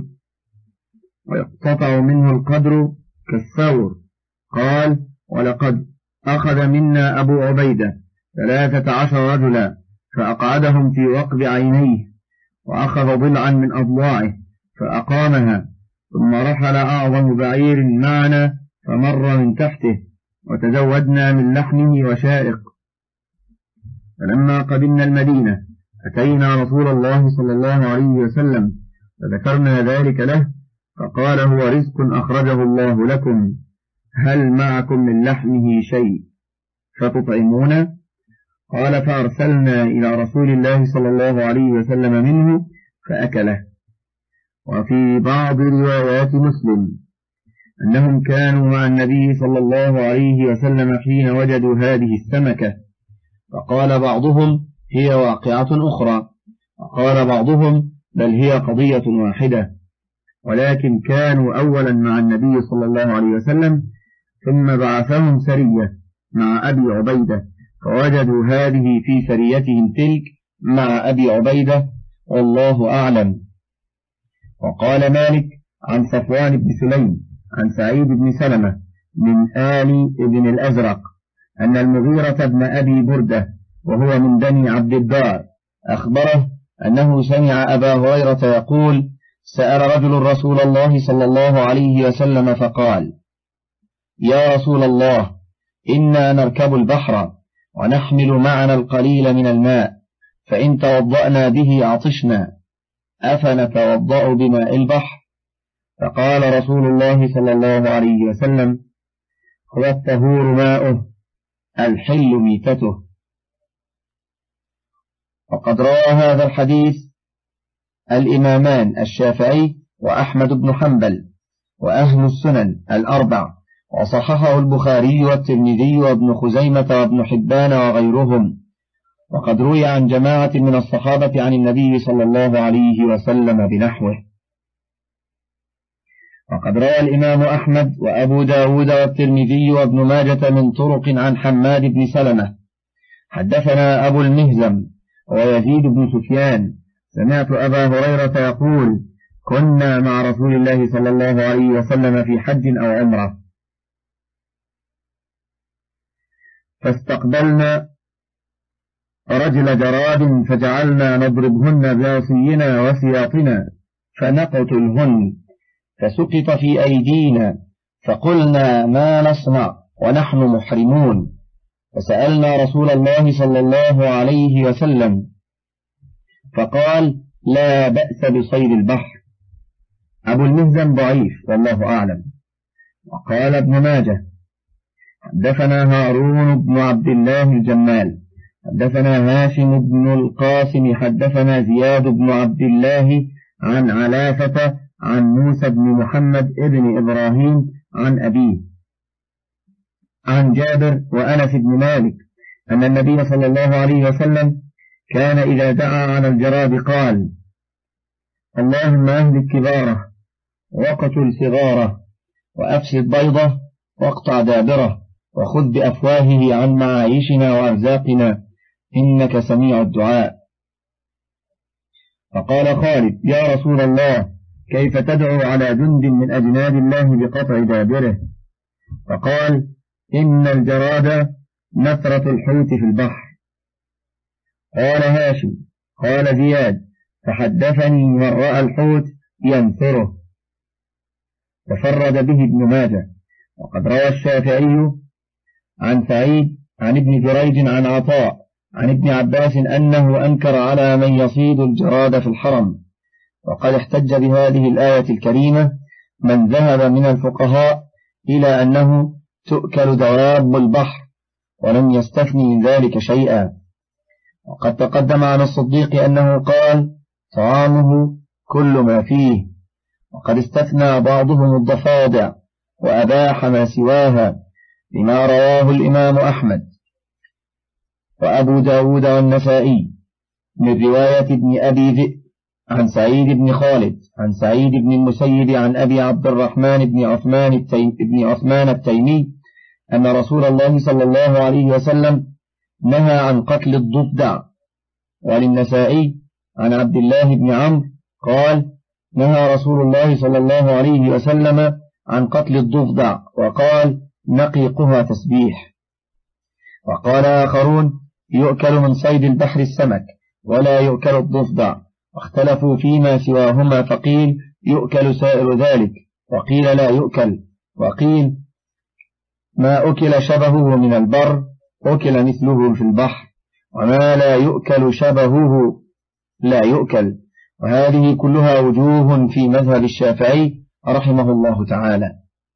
ويقتطع منه القدر كالثور. قال ولقد أخذ منا أبو عبيدة ثلاثة عشر رجلا فأقعدهم في وقب عينيه، وأخذ ضلعا من أضلاعه فأقامها، ثم رحل أعظم بعير معنا فمر من تحته، وتزودنا من لحمه وشائق. فلما قدمنا المدينة أتينا رسول الله صلى الله عليه وسلم فذكرنا ذلك له، فقال: هو رزق أخرجه الله لكم، هل معكم من لحمه شيء فتطعمون؟ قال فأرسلنا إلى رسول الله صلى الله عليه وسلم منه فأكله. وفي بعض روايات مسلم أنهم كانوا مع النبي صلى الله عليه وسلم حين وجدوا هذه السمكة، فقال بعضهم: هي واقعة أخرى، وقال بعضهم: بل هي قضية واحدة، ولكن كانوا أولا مع النبي صلى الله عليه وسلم، ثم بعثهم سرية مع أبي عبيدة، فوجدوا هذه في سريتهم تلك مع أبي عبيدة، والله أعلم. وقال مالك عن صفوان بن سليم عن سعيد بن سلمة من آل ابن الأزرق أن المغيرة بن أبي بردة وهو من بني عبد الدار أخبره أنه سمع أبا هريرة يقول: سأل رجل رسول الله صلى الله عليه وسلم فقال: يا رسول الله، إنا نركب البحر ونحمل معنا القليل من الماء، فإن توضأنا به عطشنا، أفنتوضأ بماء البحر؟ فقال رسول الله صلى الله عليه وسلم: هو الطهور ماؤه، الحل ميتته. وقد روى هذا الحديث الإمامان الشافعي وأحمد بن حنبل وأهل السنن الأربع، وصححه البخاري والترمذي وابن خزيمة وابن حبان وغيرهم. وقد روي عن جماعة من الصحابة عن النبي صلى الله عليه وسلم بنحوه. وقد روى الإمام أحمد وأبو داود والترمذي وابن ماجة من طرق عن حماد بن سلمة حدثنا أبو المهزم ويزيد بن سفيان: سمعت أبا هريرة يقول: كنا مع رسول الله صلى الله عليه وسلم في حج أو عمرة، فاستقبلنا رجل جراد فجعلنا نضربهن بعصينا وسياطنا فنقتلهن، فسقط في أيدينا، فقلنا: ما نصنع ونحن محرمون؟ فسألنا رسول الله صلى الله عليه وسلم فقال: لا بأس بصيد البحر. أبو المهزم ضعيف والله أعلم. وقال ابن ماجه: حدثنا هارون بن عبد الله الجمال حدثنا هاشم بن القاسم حدثنا زياد بن عبد الله عن علافة عن موسى بن محمد ابن إبراهيم عن أبيه عن جابر وأنس بن مالك أن النبي صلى الله عليه وسلم كان إذا دعا على الجراد قال: اللهم أهلك كباره واقتل صغاره وأفسد بيضه واقطع دابره وخذ بأفواهه عن معايشنا وأرزاقنا إنك سميع الدعاء. فقال خالد: يا رسول الله، كيف تدعو على جند من أجناد الله بقطع دابره؟ فقال: إن الجراد نثرة الحوت في البحر. قال هاشم: قال زياد: فحدثني من رأى الحوت ينثره. تفرد به ابن ماجه. وقد روى الشافعي عن سعيد عن ابن جريج عن عطاء عن ابن عباس أنه أنكر على من يصيد الجراد في الحرم. وقد احتج بهذه الآية الكريمة من ذهب من الفقهاء إلى أنه تؤكل دواب البحر ولم يستثني من ذلك شيئا. وقد تقدم عن الصديق أنه قال: طعامه كل ما فيه. وقد استثنى بعضهم الضفادع وأباح ما سواها لما رواه الإمام أحمد وأبو داود والنسائي من رواية ابن أبي ذئب عن سعيد بن خالد عن سعيد بن المسيب عن أبي عبد الرحمن بن عثمان التيم بن عثمان التيمي أن رسول الله صلى الله عليه وسلم نهى عن قتل الضفدع. وللنسائي عن عبد الله بن عمرو قال: نهى رسول الله صلى الله عليه وسلم عن قتل الضفدع وقال: نقيقها تسبيح. وقال آخرون: يؤكل من صيد البحر السمك ولا يؤكل الضفدع. واختلفوا فيما سواهما، فقيل يؤكل سائر ذلك وقيل لا يؤكل. وقيل ما أكل شبهه من البر أكل مثله في البحر، وما لا يؤكل شبهه لا يؤكل. وهذه كلها وجوه في مذهب الشافعي رحمه الله تعالى.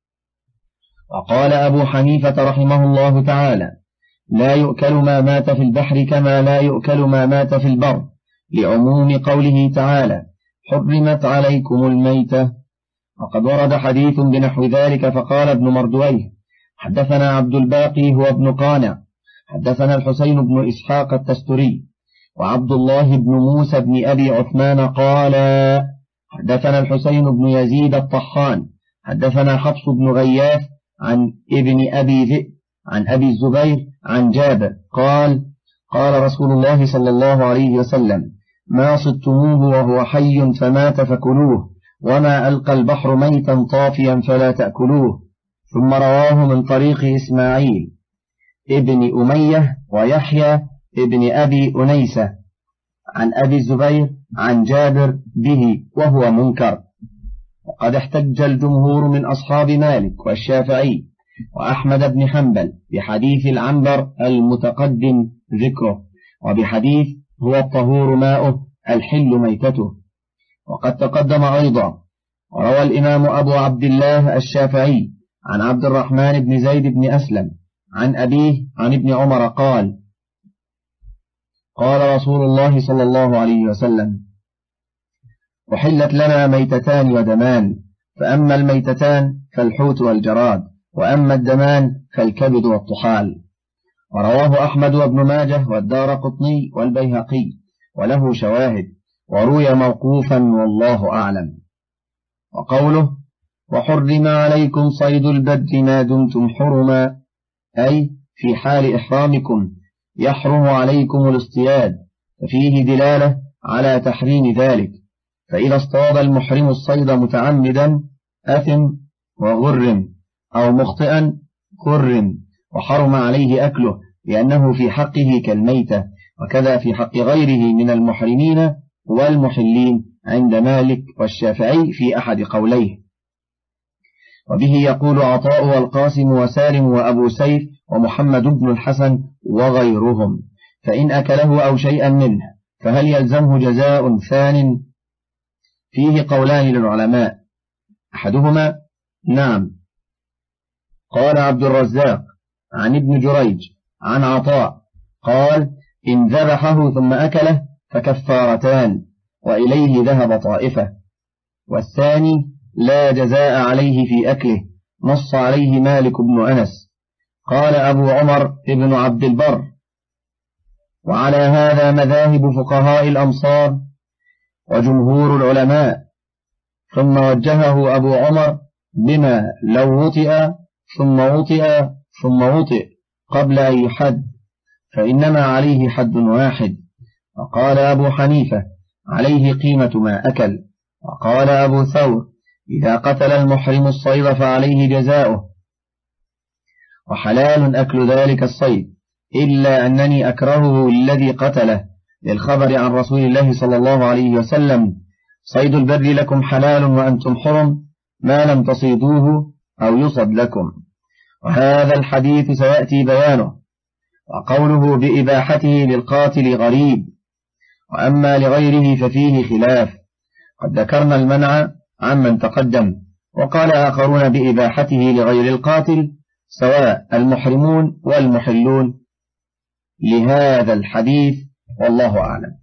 وقال أبو حنيفة رحمه الله تعالى: لا يؤكل ما مات في البحر كما لا يؤكل ما مات في البر، لعموم قوله تعالى: حرمت عليكم الميتة. وقد ورد حديث بنحو ذلك. فقال ابن مردويه: حدثنا عبد الباقي هو ابن قانع حدثنا الحسين بن إسحاق التستري وعبد الله بن موسى بن أبي عثمان قال: حدثنا الحسين بن يزيد الطحان حدثنا حفص بن غياث عن ابن أبي ذئب عن أبي الزبير عن جابر قال: قال رسول الله صلى الله عليه وسلم: ما صدتموه وهو حي فمات فكلوه، وما ألقى البحر ميتا طافيا فلا تأكلوه. ثم رواه من طريق إسماعيل ابن أمية ويحيى ابن أبي أنيسة عن أبي الزبير عن جابر به وهو منكر. وقد احتج الجمهور من أصحاب مالك والشافعي وأحمد بن حنبل بحديث العنبر المتقدم ذكره، وبحديث هو الطهور ماؤه الحل ميتته. وقد تقدم أيضا وروى الإمام أبو عبد الله الشافعي عن عبد الرحمن بن زيد بن أسلم عن أبيه عن ابن عمر قال: قال رسول الله صلى الله عليه وسلم: أحلت لنا ميتتان ودمان، فأما الميتتان فالحوت والجراد، وأما الدمان فالكبد والطحال. ورواه أحمد وابن ماجه والدار قطني والبيهقي وله شواهد، وروي موقوفا والله أعلم. وقوله: وحرم عليكم صيد البر ما دمتم حرما، أي في حال إحرامكم يحرم عليكم الاصطياد، ففيه دلالة على تحريم ذلك. فإذا اصطاد المحرم الصيد متعمدا أثم وغرم، أو مخطئا غرم، وحرم عليه أكله لأنه في حقه كالميتة. وكذا في حق غيره من المحرمين والمحلين عند مالك والشافعي في أحد قوليه. وبه يقول عطاء والقاسم وسالم وأبو سيف ومحمد بن الحسن وغيرهم. فإن أكله أو شيئا منه فهل يلزمه جزاء ثان؟ فيه قولان للعلماء، أحدهما: نعم. قال عبد الرزاق عن ابن جريج عن عطاء قال: إن ذبحه ثم أكله فكفارتان، وإليه ذهب طائفة. والثاني: لا جزاء عليه في أكله، نص عليه مالك بن أنس. قال أبو عمر ابن عبد البر: وعلى هذا مذاهب فقهاء الأمصار وجمهور العلماء. ثم وجهه أبو عمر بما لو وطئ ثم وطئ ثم وطئ قبل أن يحد فإنما عليه حد واحد. وقال أبو حنيفة عليه قيمة ما أكل. وقال أبو ثور إذا قتل المحرم الصيد فعليه جزاؤه، وحلال أكل ذلك الصيد، إلا أنني أكرهه الذي قتله، للخبر عن رسول الله صلى الله عليه وسلم صيد البر لكم حلال وأنتم حرم ما لم تصيدوه أو يصد لكم. وهذا الحديث سيأتي بيانه. وقوله بإباحته للقاتل غريب، وأما لغيره ففيه خلاف. قد ذكرنا المنع عمن تقدم، وقال آخرون بإباحته لغير القاتل سواء المحرمون والمحلون لهذا الحديث، والله أعلم.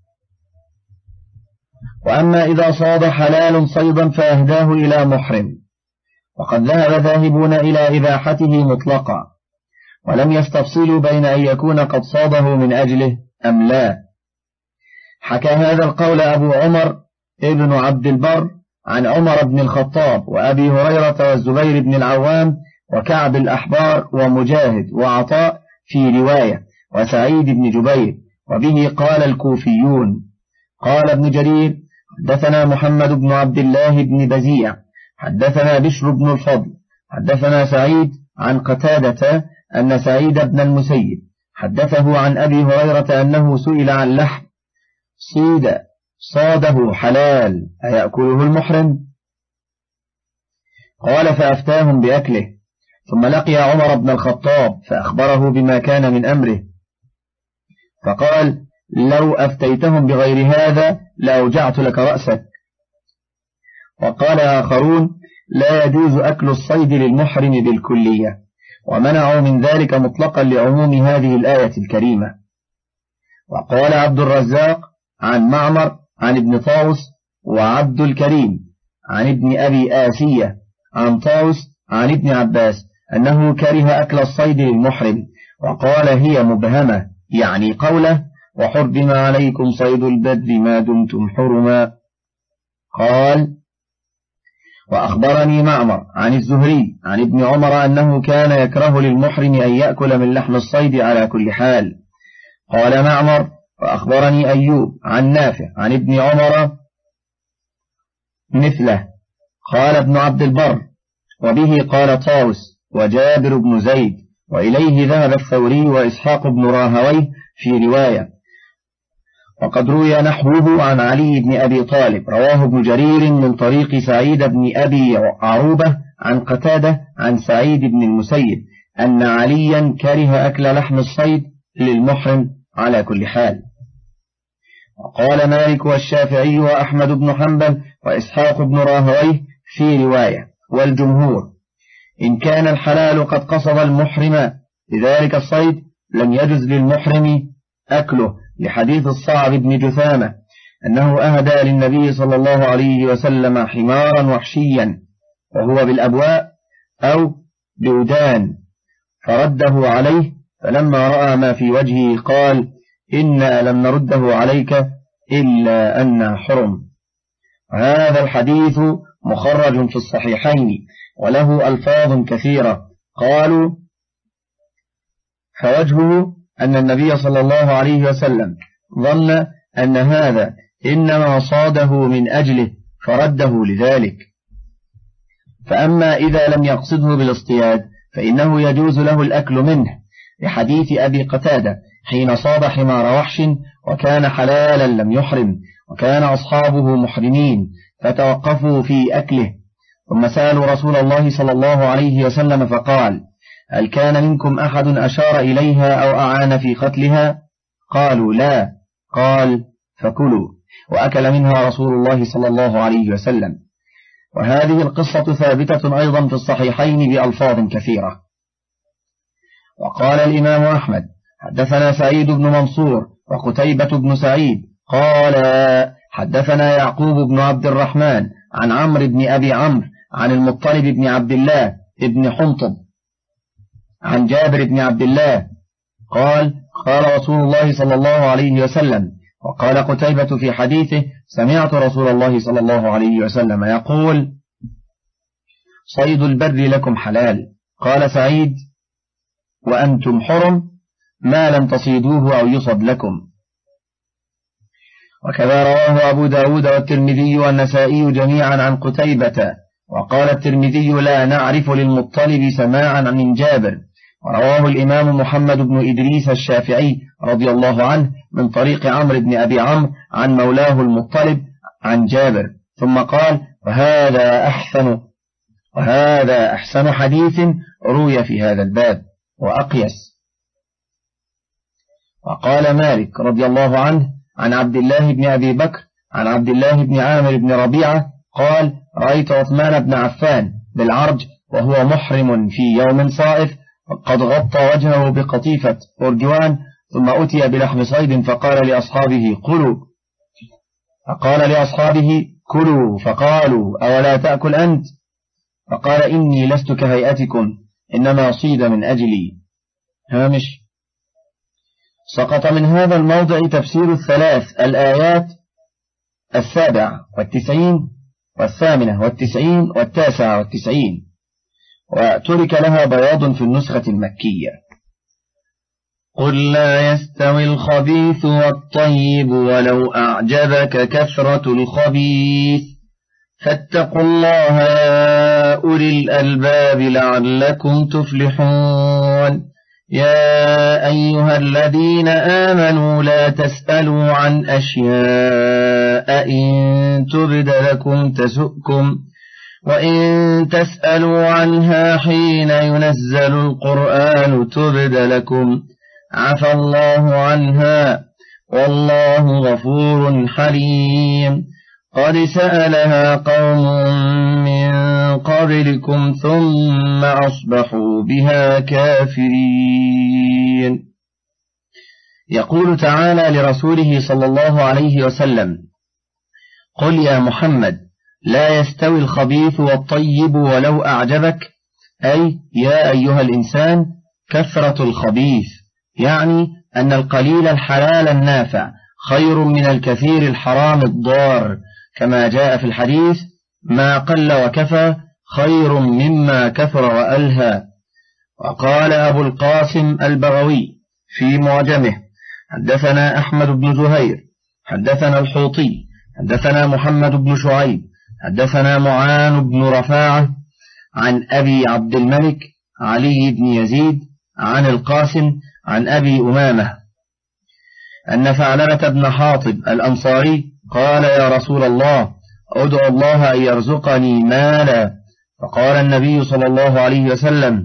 وأما إذا صاد حلال صيدا فأهداه إلى محرم، وقد ذهب ذاهبون إلى إباحته مطلقا، ولم يستفصلوا بين أن يكون قد صاده من أجله أم لا. حكى هذا القول أبو عمر ابن عبد البر عن عمر بن الخطاب وأبي هريرة والزبير بن العوام وكعب الأحبار ومجاهد وعطاء في رواية وسعيد بن جبير، وبه قال الكوفيون. قال ابن جرير حدثنا محمد بن عبد الله بن بزيع حدثنا بشر بن الفضل حدثنا سعيد عن قتادة أن سعيد بن المسيب حدثه عن أبي هريرة أنه سئل عن لحم صيد صاده حلال أيأكله المحرم؟ قال فأفتاهم بأكله. ثم لقي عمر بن الخطاب فأخبره بما كان من أمره، فقال لو أفتيتهم بغير هذا لأوجعت لك رأسك. وقال آخرون لا يجوز أكل الصيد للمحرم بالكلية، ومنعوا من ذلك مطلقا لعموم هذه الآية الكريمة. وقال عبد الرزاق عن معمر عن ابن طاوس وعبد الكريم عن ابن أبي آسية عن طاوس عن ابن عباس أنه كره أكل الصيد للمحرم، وقال هي مبهمة، يعني قوله وحرم عليكم صيد البر ما دمتم حرما. قال وأخبرني معمر عن الزهري عن ابن عمر أنه كان يكره للمحرم أن يأكل من لحم الصيد على كل حال. قال معمر وأخبرني أيوب عن نافع عن ابن عمر مثله. قال ابن عبد البر وبه قال طاوس وجابر بن زيد، وإليه ذهب الثوري وإسحاق بن راهويه في رواية. وقد روي نحوه عن علي بن أبي طالب رواه ابن جرير من طريق سعيد بن أبي عروبة عن قتادة عن سعيد بن المسيب أن عليا كره أكل لحم الصيد للمحرم على كل حال. وقال مالك والشافعي وأحمد بن حنبل وإسحاق بن راهويه في رواية والجمهور إن كان الحلال قد قصد المحرم بذلك الصيد لم يجز للمحرم أكله، لحديث الصعب بن جثامة أنه أهدى للنبي صلى الله عليه وسلم حمارا وحشيا وهو بالأبواء أو بودان فرده عليه، فلما رأى ما في وجهه قال إنا لم نرده عليك إلا أن حرم. هذا الحديث مخرج في الصحيحين وله ألفاظ كثيرة. قالوا فوجهه أن النبي صلى الله عليه وسلم ظن أن هذا إنما صاده من أجله فرده لذلك. فأما إذا لم يقصده بالاصطياد فإنه يجوز له الأكل منه، لحديث أبي قتادة حين صاد حمار وحش وكان حلالا لم يحرم، وكان أصحابه محرمين فتوقفوا في أكله، ثم سألوا رسول الله صلى الله عليه وسلم فقال هل كان منكم أحد أشار إليها أو أعان في قتلها؟ قالوا لا. قال فكلوا، وأكل منها رسول الله صلى الله عليه وسلم. وهذه القصة ثابتة أيضا في الصحيحين بألفاظ كثيرة. وقال الإمام أحمد حدثنا سعيد بن منصور وقتيبة بن سعيد قال حدثنا يعقوب بن عبد الرحمن عن عمرو بن أبي عمرو عن المطلب بن عبد الله بن حنطب عن جابر بن عبد الله قال قال رسول الله صلى الله عليه وسلم. وقال قتيبة في حديثه: سمعت رسول الله صلى الله عليه وسلم يقول: صيد البر لكم حلال. قال سعيد: وأنتم حرم ما لم تصيدوه أو يصد لكم. وكذا رواه أبو داود والترمذي والنسائي جميعا عن قتيبة. وقال الترمذي: لا نعرف للمطلب سماعا عن جابر. ورواه الإمام محمد بن إدريس الشافعي رضي الله عنه من طريق عمرو بن أبي عمرو عن مولاه المطلب عن جابر، ثم قال: وهذا أحسن وهذا أحسن حديث روي في هذا الباب وأقيس. وقال مالك رضي الله عنه عن عبد الله بن أبي بكر عن عبد الله بن عامر بن ربيعة قال: رأيت عثمان بن عفان بالعرج وهو محرم في يوم صائف قد غطى وجهه بقطيفة أرجوان، ثم أتي بلحم صيد فقال لأصحابه: كلوا. فقال لأصحابه: كلوا، فقالوا: أولا تأكل أنت؟ فقال: إني لست كهيئتكم، إنما صيد من أجلي. هامش: سقط من هذا الموضع تفسير الثلاث الآيات السابع والتسعين والثامنة والتسعين والتاسعة والتسعين، وترك لها بياض في النسخة المكية. قل لا يستوي الخبيث والطيب ولو أعجبك كثرة الخبيث فاتقوا الله يا أولي الألباب لعلكم تفلحون. يا أيها الذين آمنوا لا تسألوا عن أشياء إن تبد لكم تسؤكم، وإن تسألوا عنها حين ينزل القرآن تبد لكم عفى الله عنها والله غفور حليم. قد سألها قوم من قبلكم ثم أصبحوا بها كافرين. يقول تعالى لرسوله صلى الله عليه وسلم: قل يا محمد لا يستوي الخبيث والطيب ولو أعجبك، أي يا أيها الإنسان كثرة الخبيث، يعني أن القليل الحلال النافع خير من الكثير الحرام الضار، كما جاء في الحديث: ما قل وكفى خير مما كثر وألهى. وقال أبو القاسم البغوي في معجمه: حدثنا أحمد بن زهير حدثنا الحوطي حدثنا محمد بن شعيب حدثنا معان بن رفاعة عن أبي عبد الملك علي بن يزيد عن القاسم عن أبي أمامة أن ثعلبة بن حاطب الأنصاري قال: يا رسول الله أدعو الله أن يرزقني مالا. فقال النبي صلى الله عليه وسلم: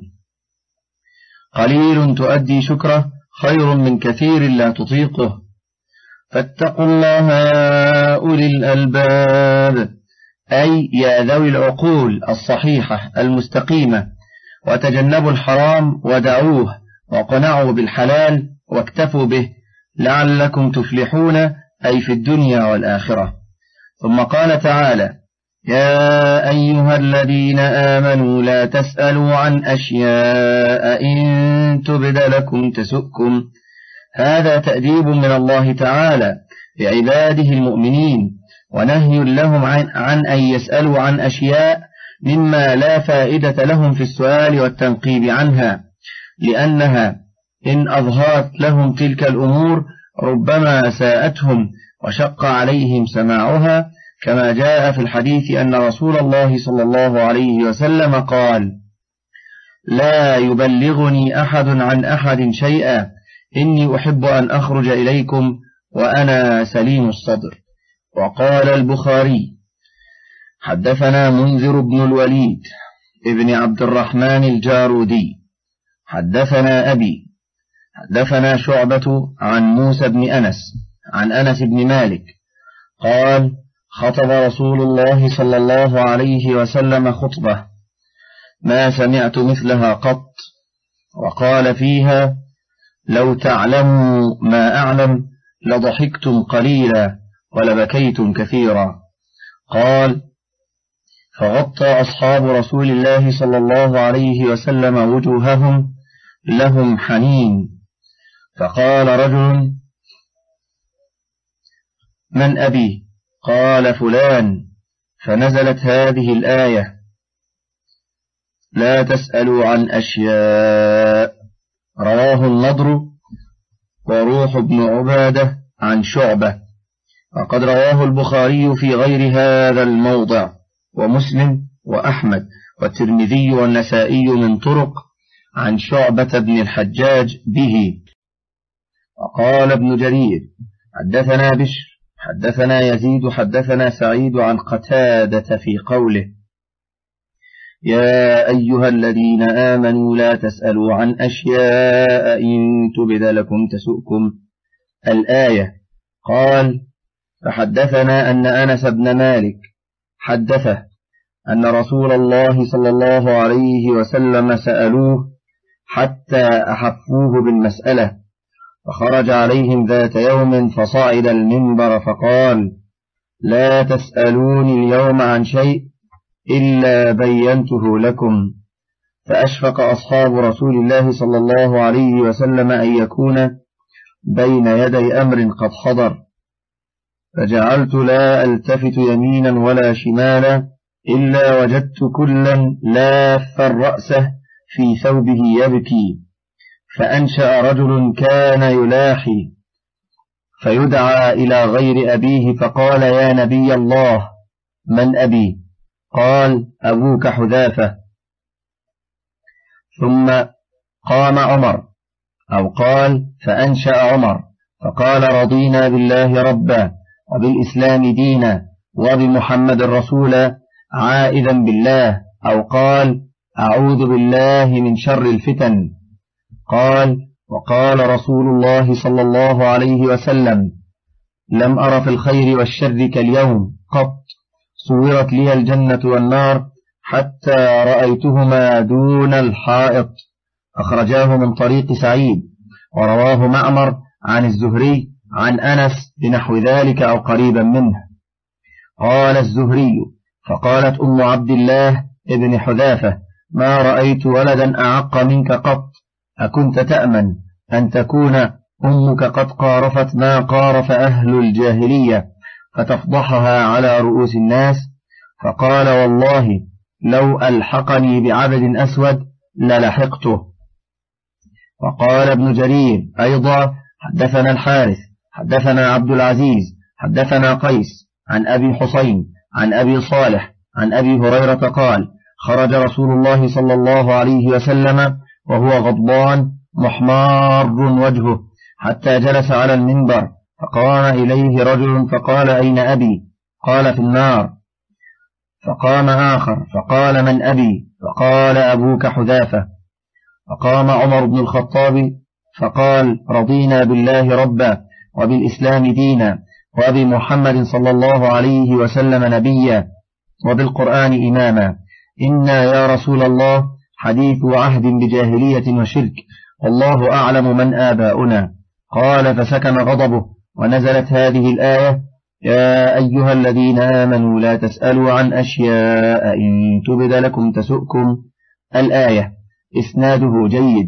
قليل تؤدي شكره خير من كثير لا تطيقه. فاتقوا الله يا أولي الألباب، أي يا ذوي العقول الصحيحة المستقيمة، وتجنبوا الحرام ودعوه، وقنعوا بالحلال واكتفوا به، لعلكم تفلحون، أي في الدنيا والآخرة. ثم قال تعالى: يا أيها الذين آمنوا لا تسألوا عن أشياء إن تبد لكم تسؤكم. هذا تأديب من الله تعالى لعباده المؤمنين، ونهي لهم عن, عن أن يسألوا عن أشياء مما لا فائدة لهم في السؤال والتنقيب عنها، لأنها إن أظهرت لهم تلك الأمور ربما ساءتهم وشق عليهم سماعها، كما جاء في الحديث أن رسول الله صلى الله عليه وسلم قال: لا يبلغني أحد عن أحد شيئا إني أحب أن أخرج إليكم وأنا سليم الصدر. وقال البخاري: حدثنا منذر بن الوليد ابن عبد الرحمن الجارودي حدثنا أبي حدثنا شعبة عن موسى بن أنس عن أنس بن مالك قال: خطب رسول الله صلى الله عليه وسلم خطبة ما سمعت مثلها قط، وقال فيها: لو تعلموا ما أعلم لضحكتم قليلا ولبكيتم كثيرا. قال: فغطى أصحاب رسول الله صلى الله عليه وسلم وجوههم لهم حنين، فقال رجل: من أبي؟ قال: فلان. فنزلت هذه الآية: لا تسألوا عن أشياء. رواه النضر وروح بن عبادة عن شعبة، وقد رواه البخاري في غير هذا الموضع، ومسلم وأحمد والترمذي والنسائي من طرق عن شعبة بن الحجاج به. وقال ابن جرير: حدثنا بشر حدثنا يزيد حدثنا سعيد عن قتادة في قوله: يا أيها الذين آمنوا لا تسألوا عن أشياء إن تبد لكم تسؤكم، الآية. قال: فحدثنا أن أنس بن مالك حدثه أن رسول الله صلى الله عليه وسلم سألوه حتى أحفوه بالمسألة، فخرج عليهم ذات يوم فصعد المنبر فقال: لا تسألوني اليوم عن شيء إلا بينته لكم. فأشفق أصحاب رسول الله صلى الله عليه وسلم أن يكون بين يدي أمر قد حضر، فجعلت لا ألتفت يمينا ولا شمالا إلا وجدت كلا لاف رأسه في ثوبه يبكي، فأنشأ رجل كان يلاحي فيدعى إلى غير أبيه فقال: يا نبي الله، من أبي؟ قال: أبوك حذافة. ثم قام عمر، أو قال: فأنشأ عمر فقال: رضينا بالله ربا وبالإسلام دينا وبمحمد رسولا، عائذا بالله، أو قال: أعوذ بالله من شر الفتن. قال: وقال رسول الله صلى الله عليه وسلم: لم أر في الخير والشر كاليوم قط، صورت لي الجنة والنار حتى رأيتهما دون الحائط. أخرجاه من طريق سعيد، ورواه معمر عن الزهري عن أنس بنحو ذلك أو قريبا منه. قال الزهري: فقالت أم عبد الله ابن حذافة: ما رأيت ولدا أعق منك قط، أكنت تأمن أن تكون أمك قد قارفت ما قارف أهل الجاهلية فتفضحها على رؤوس الناس؟ فقال: والله لو ألحقني بعبد أسود للحقته. وقال ابن جرير أيضا: حدثنا الحارث حدثنا عبد العزيز حدثنا قيس عن أبي حسين عن أبي صالح عن أبي هريرة قال: خرج رسول الله صلى الله عليه وسلم وهو غضبان محمار وجهه حتى جلس على المنبر، فقام إليه رجل فقال: أين أبي؟ قال: في النار. فقام آخر فقال: من أبي؟ فقال: أبوك حذافة. فقام عمر بن الخطاب فقال: رضينا بالله ربا وبالإسلام دينا وبمحمد صلى الله عليه وسلم نبيا وبالقرآن إماما، إنا يا رسول الله حديث عهد بجاهلية وشرك، والله أعلم من آباؤنا. قال: فسكن غضبه، ونزلت هذه الآية: يا أيها الذين آمنوا لا تسألوا عن أشياء إن تبد لكم تسؤكم، الآية. إسناده جيد.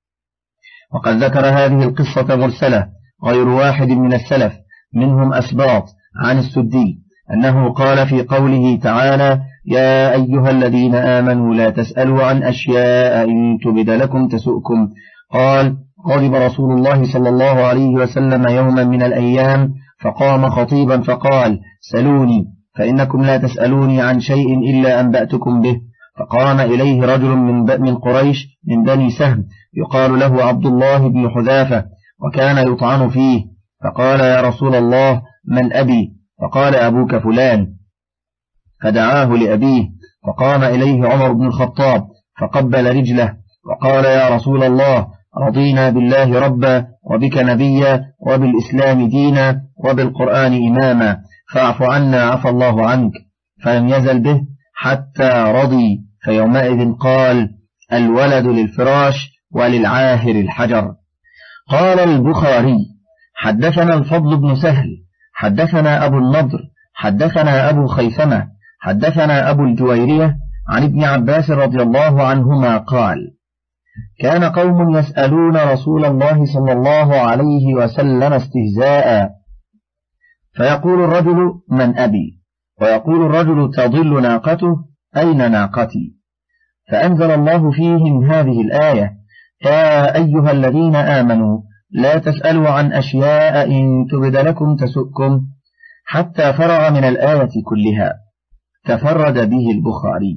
وقد ذكر هذه القصة مرسلة غير واحد من السلف منهم أسباط عن السدي أنه قال في قوله تعالى: يا أيها الذين آمنوا لا تسألوا عن أشياء إن تبد لكم تسؤكم، قال: غضب رسول الله صلى الله عليه وسلم يوما من الأيام فقام خطيبا فقال: سلوني فإنكم لا تسألوني عن شيء إلا أنبأتكم به. فقام إليه رجل من من قريش من بني سهم يقال له عبد الله بن حذافة، وكان يطعن فيه، فقال: يا رسول الله، من أبي؟ فقال: أبوك فلان. فدعاه لأبيه، فقام إليه عمر بن الخطاب فقبل رجله وقال: يا رسول الله، رضينا بالله ربا وبك نبيا وبالإسلام دينا وبالقرآن إماما، فاعف عنا عفى الله عنك. فلم يزل به حتى رضي، فيومئذ قال: الولد للفراش وللعاهر الحجر. قال البخاري: حدثنا الفضل بن سهل حدثنا أبو النضر حدثنا أبو خيثمة حدثنا أبو الجويرية عن ابن عباس رضي الله عنهما قال: كان قوم يسألون رسول الله صلى الله عليه وسلم استهزاء، فيقول الرجل من أبي، ويقول الرجل تضل ناقته أين ناقتي؟ فأنزل الله فيهم هذه الآية: يا أيها الذين آمنوا لا تسألوا عن أشياء إن تبد لكم تسؤكم، حتى فرغ من الآية كلها. تفرد به البخاري.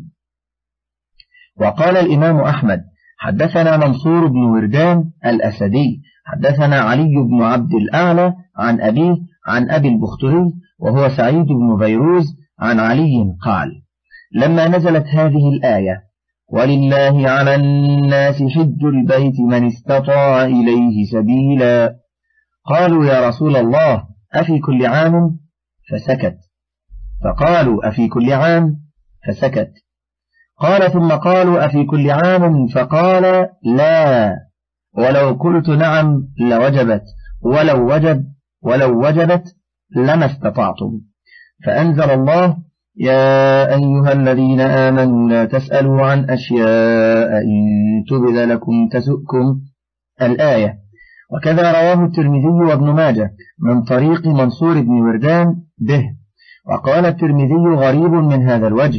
وقال الإمام أحمد: حدثنا منصور بن وردان الأسدي حدثنا علي بن عبد الأعلى عن أبيه عن أبي البختري وهو سعيد بن فيروز عن علي قال: لما نزلت هذه الآية: ولله على الناس حج البيت من استطاع إليه سبيلا، قالوا يا رسول الله أفي كل عام؟ فسكت. فقالوا أفي كل عام؟ فسكت. قال ثم قالوا أفي كل عام؟ فقال لا، ولو قلت نعم لوجبت، ولو وجب ولو وجبت لما استطعتم. فأنزل الله: يا أيها الذين آمنوا لا تسألوا عن أشياء إن تبد لكم تسؤكم، الآية. وكذا رواه الترمذي وابن ماجه من طريق منصور بن وردان به. وقال الترمذي غريب من هذا الوجه.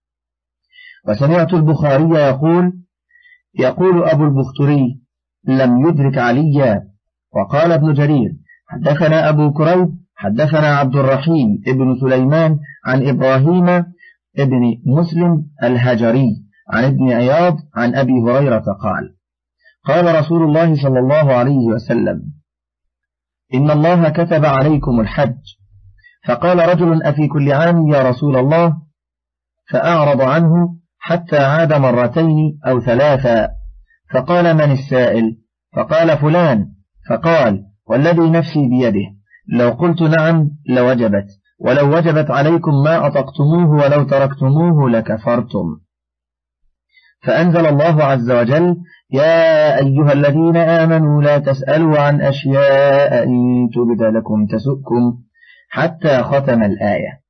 وسمعت البخاري يقول يقول أبو البختري لم يدرك عليا. وقال ابن جرير حدثنا أبو كريب حدثنا عبد الرحيم ابن سليمان عن إبراهيم ابن مسلم الهجري عن ابن عياض عن أبي هريرة قال: قال رسول الله صلى الله عليه وسلم: إن الله كتب عليكم الحج. فقال رجل: أفي كل عام يا رسول الله؟ فأعرض عنه حتى عاد مرتين أو ثلاثا، فقال: من السائل؟ فقال: فلان. فقال: والذي نفسي بيده لو قلت نعم لوجبت، ولو وجبت عليكم ما أطقتموه ولو تركتموه لكفرتم. فأنزل الله عز وجل: يا أيها الذين آمنوا لا تسألوا عن أشياء إن تبد لكم تسؤكم، حتى ختم الآية.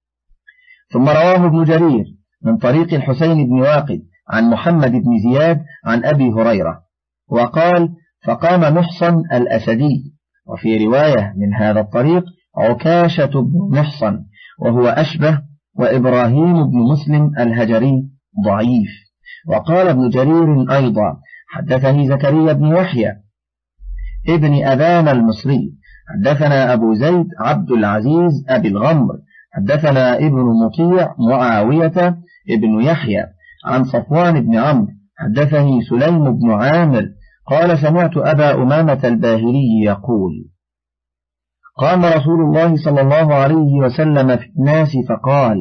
ثم رواه ابن جرير من طريق الحسين بن واقد عن محمد بن زياد عن أبي هريرة وقال: فقام محصن الأسدي. وفي رواية من هذا الطريق عكاشة بن محصن وهو أشبه، وإبراهيم بن مسلم الهجري ضعيف. وقال ابن جرير أيضا: حدثني زكريا بن يحيى ابن أبان المصري حدثنا أبو زيد عبد العزيز أبي الغمر حدثنا ابن مطيع معاوية ابن يحيى عن صفوان بن عمرو حدثني سليم بن عامر قال: سمعت أبا أمامة الباهلي يقول: قام رسول الله صلى الله عليه وسلم في الناس فقال: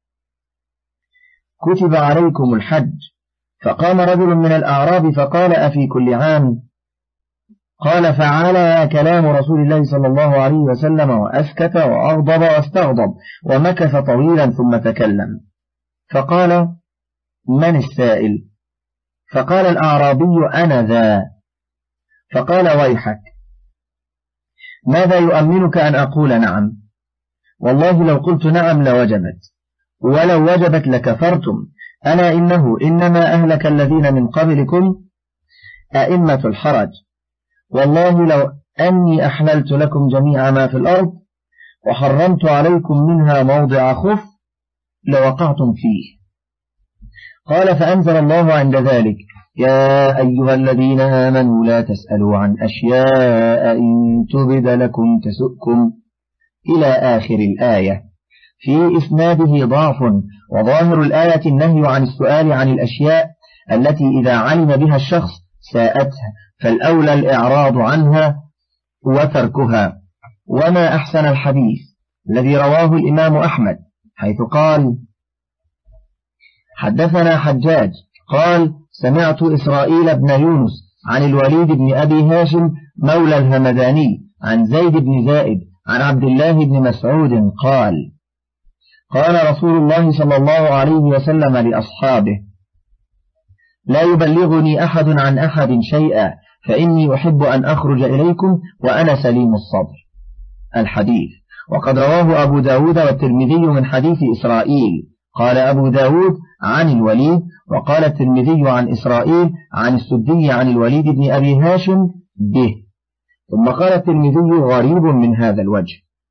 كتب عليكم الحج. فقام رجل من الأعراب فقال: أفي كل عام؟ قال: فعلى كلام رسول الله صلى الله عليه وسلم، وأسكت وأغضب واستغضب ومكث طويلا ثم تكلم. فقال: من السائل؟ فقال الأعرابي: أنا ذا. فقال: ويحك، ماذا يؤمنك أن أقول نعم؟ والله لو قلت نعم لوجبت، ولو وجبت لكفرتم. ألا إنه إنما أهلك الذين من قبلكم أئمة الحرج. والله لو أني أحللت لكم جميع ما في الأرض وحرمت عليكم منها موضع خف لوقعتم فيه. قال: فأنزل الله عند ذلك: يا أيها الذين آمنوا لا تسألوا عن أشياء إن تبد لكم تسؤكم، إلى آخر الآية. في إسناده ضعف، وظاهر الآية النهي عن السؤال عن الأشياء التي إذا علم بها الشخص ساءته، فالأولى الإعراض عنها وتركها. وما أحسن الحديث الذي رواه الإمام أحمد حيث قال: حدثنا حجاج قال: سمعت إسرائيل بن يونس عن الوليد بن أبي هاشم مولى الهمداني عن زيد بن زائد عن عبد الله بن مسعود قال: قال رسول الله صلى الله عليه وسلم لأصحابه: لا يبلغني أحد عن أحد شيئا، فإني أحب أن أخرج إليكم وأنا سليم الصدر. الحديث. وقد رواه أبو داود والترمذي من حديث إسرائيل قال أبو داود عن الوليد، وقال الترمذي عن إسرائيل عن السدي عن الوليد بن أبي هاشم به. ثم قال الترمذي غريب من هذا الوجه.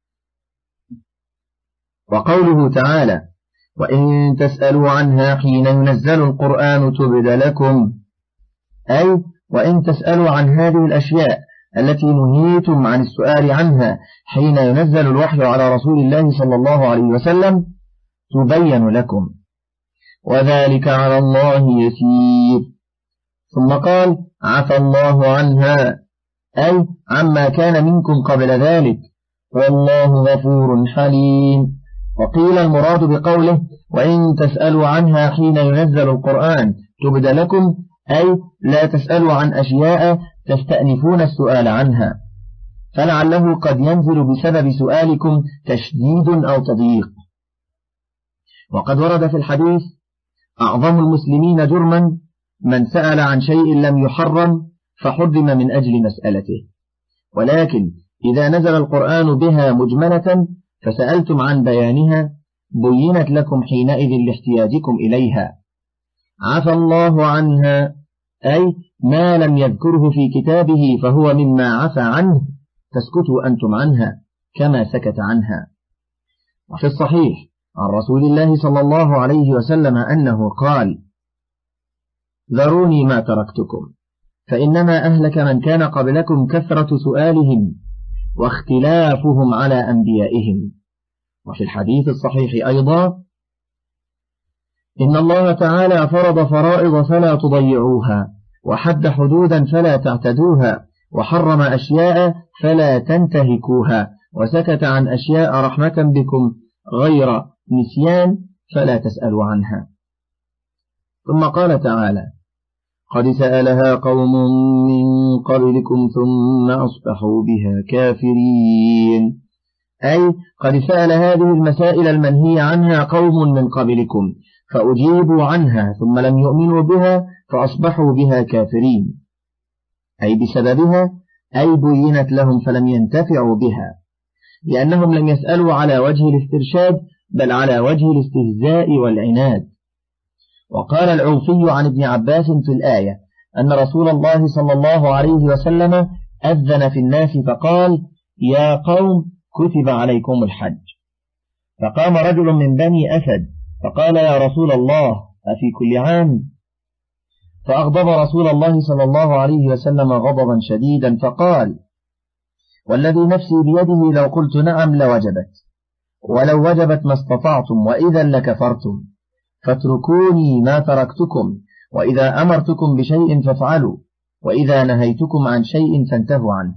وقوله تعالى وإن تسألوا عنها حين ينزل القرآن تبد لكم، أي وإن تسألوا عن هذه الأشياء التي نهيتم عن السؤال عنها حين ينزل الوحي على رسول الله صلى الله عليه وسلم تبين لكم، وذلك على الله يسير. ثم قال عفى الله عنها، أي عما كان منكم قبل ذلك، والله غفور حليم. وقيل المراد بقوله وإن تسألوا عنها حين ينزل القرآن تبد لكم، أي لا تسألوا عن أشياء تستأنفون السؤال عنها، فلعله قد ينزل بسبب سؤالكم تشديد أو تضييق. وقد ورد في الحديث أعظم المسلمين جرما من سأل عن شيء لم يحرم فحرم من أجل مسألته، ولكن إذا نزل القرآن بها مجملة فسألتم عن بيانها بينت لكم حينئذ لاحتياجكم إليها. عفى الله عنها، أي ما لم يذكره في كتابه فهو مما عفى عنه، تسكتوا أنتم عنها كما سكت عنها. وفي الصحيح عن رسول الله صلى الله عليه وسلم أنه قال ذروني ما تركتكم، فإنما أهلك من كان قبلكم كثرة سؤالهم واختلافهم على أنبيائهم. وفي الحديث الصحيح أيضا إن الله تعالى فرض فرائض فلا تضيعوها، وحد حدودا فلا تعتدوها، وحرم أشياء فلا تنتهكوها، وسكت عن أشياء رحمة بكم غير نسيان فلا تسألوا عنها. ثم قال تعالى قد سألها قوم من قبلكم ثم أصبحوا بها كافرين، أي قد سأل هذه المسائل المنهي عنها قوم من قبلكم فأجيبوا عنها ثم لم يؤمنوا بها فأصبحوا بها كافرين، أي بسببها، أي بينت لهم فلم ينتفعوا بها، لأنهم لم يسألوا على وجه الاسترشاد بل على وجه الاستهزاء والعناد. وقال العوفي عن ابن عباس في الآية أن رسول الله صلى الله عليه وسلم أذن في الناس فقال يا قوم كتب عليكم الحج، فقام رجل من بني أسد فقال يا رسول الله أفي كل عام؟ فأغضب رسول الله صلى الله عليه وسلم غضبا شديدا فقال والذي نفسي بيده لو قلت نعم لوجبت، ولو وجبت ما استطعتم وإذا لكفرتم، فاتركوني ما تركتكم، وإذا أمرتكم بشيء فافعلوا، وإذا نهيتكم عن شيء فانتهوا عنه.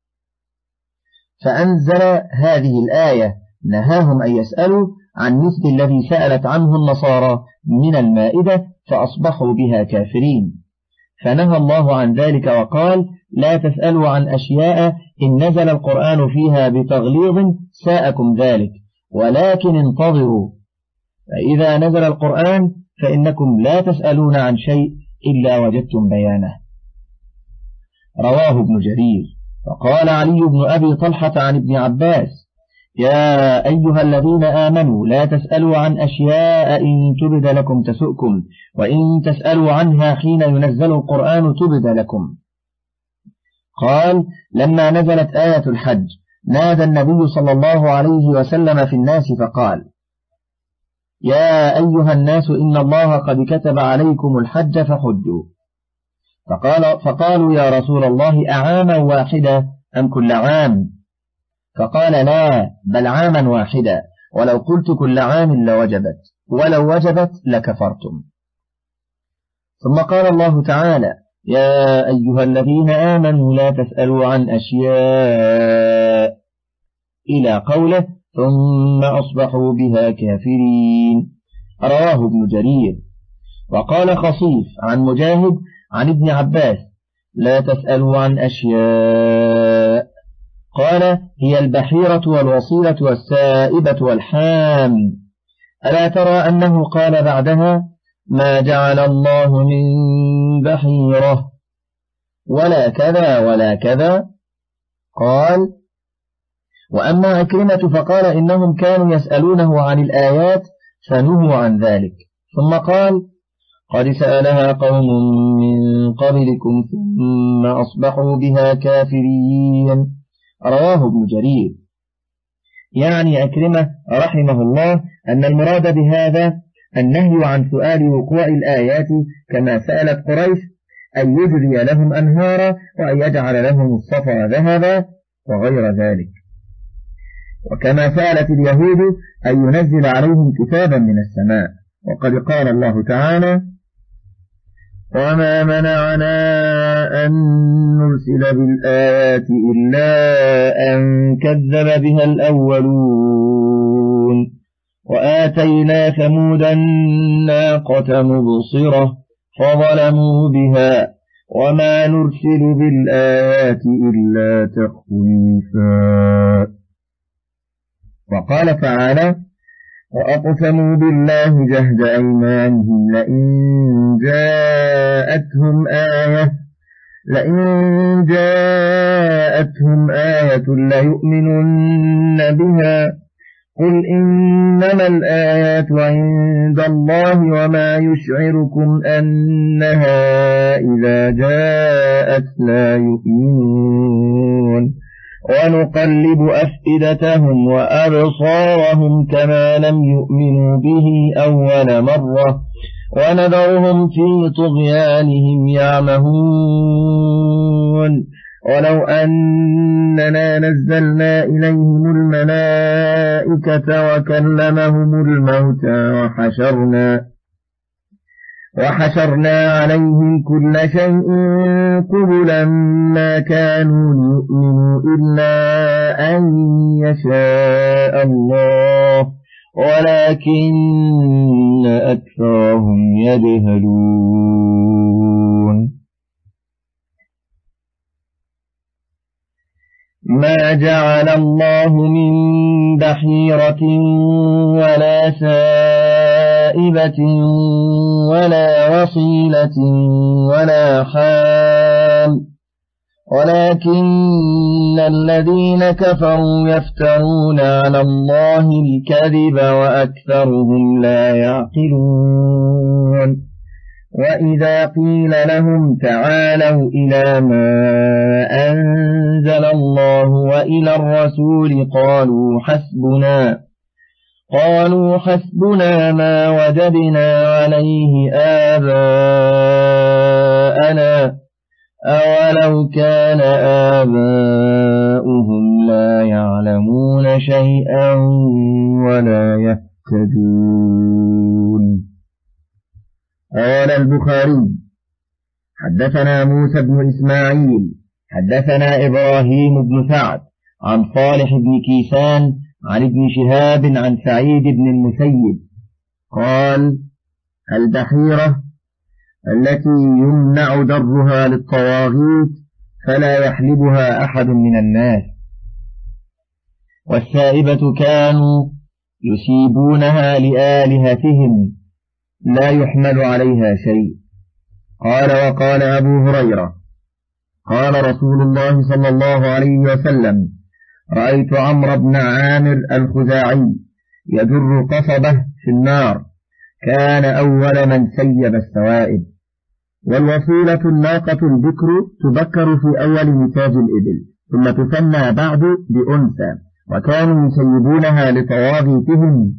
فأنزل هذه الآية نهاهم أن يسألوا عن مثل الذي سألت عنه النصارى من المائدة فأصبحوا بها كافرين، فنهى الله عن ذلك وقال لا تسألوا عن أشياء إن نزل القرآن فيها بتغليظ ساءكم ذلك، ولكن انتظروا، فإذا نزل القرآن فإنكم لا تسألون عن شيء إلا وجدتم بيانه. رواه ابن جرير. وقال علي بن أبي طلحة عن ابن عباس يا أيها الذين آمنوا لا تسألوا عن أشياء إن تبد لكم تسؤكم، وإن تسألوا عنها حين ينزل القرآن تبد لكم. قال لما نزلت آية الحج نادى النبي صلى الله عليه وسلم في الناس فقال يا أيها الناس إن الله قد كتب عليكم الحج فحجوا، فقال فقالوا يا رسول الله أعاما واحدا أم كل عام؟ فقال لا بل عاما واحدا، ولو قلت كل عام لوجبت، ولو وجبت لكفرتم. ثم قال الله تعالى يا أيها الذين آمنوا لا تسألوا عن أشياء إلى قوله ثم أصبحوا بها كافرين. رواه ابن جرير. وقال خصيف عن مجاهد عن ابن عباس لا تسألوا عن أشياء، قال هي البحيرة والوصيلة والسائبة والحام. ألا ترى أنه قال بعدها ما جعل الله من بحيرة ولا كذا ولا كذا؟ قال وأما عكرمة فقال إنهم كانوا يسألونه عن الآيات فنهوا عن ذلك. ثم قال: قد سألها قوم من قبلكم ثم أصبحوا بها كافرين. رواه ابن جرير. يعني أكرمة رحمه الله أن المراد بهذا النهي عن سؤال وقوع الآيات كما سألت قريش، أن يجري لهم أنهارا وأن يجعل لهم الصفا ذهبا وغير ذلك. وكما سألت اليهود أن ينزل عليهم كتابا من السماء، وقد قال الله تعالى: وما منعنا أن نرسل بالآيات إلا أن كذب بها الأولون وآتينا ثمود الناقة مبصرة فظلموا بها وما نرسل بالآيات إلا تخويفا. وقال تعالى: وأقسموا بالله جهد أيمانهم لئن جاءتهم آية لئن جاءتهم آية ليؤمنن بها قل إنما الآيات عند الله وما يشعركم أنها إذا جاءت لا يؤمنون ونقلب أفئدتهم وأبصارهم كما لم يؤمنوا به أول مرة ونذرهم في طغيانهم يعمهون ولو أننا نزلنا إليهم الملائكة وكلمهم الموتى وحشرنا وحشرنا عليهم كل شيء قبلا ما كانوا ليؤمنوا إلا أن يشاء الله ولكن أكثرهم يجهلون. ما جعل الله من بحيرة ولا سائبة ولا وصيلة ولا حام ولكن الذين كفروا يفترون على الله الكذب وأكثرهم لا يعقلون. وإذا قيل لهم تعالوا إلى ما أنزل الله وإلى الرسول قالوا حسبنا قالوا حسبنا ما وجدنا عليه آباءنا أولو كان آباؤهم لا يعلمون شيئا ولا يهتدون. قال البخاري: حدثنا موسى بن إسماعيل حدثنا إبراهيم بن سعد عن صالح بن كيسان عن ابن شهاب عن سعيد بن المسيب قال: البحيرة التي يمنع درها للطواغيت فلا يحلبها أحد من الناس، والسائبة كانوا يسيبونها لآلهتهم لا يحمل عليها شيء. قال: وقال أبو هريرة: قال رسول الله صلى الله عليه وسلم: رأيت عمرو بن عامر الخزاعي يجر قصبه في النار، كان أول من سيب السوائب. والوصيلة الناقة البكر تبكر في أول نتاج الإبل ثم تثنى بعد بأنثى، وكانوا يسيبونها لطواغيتهم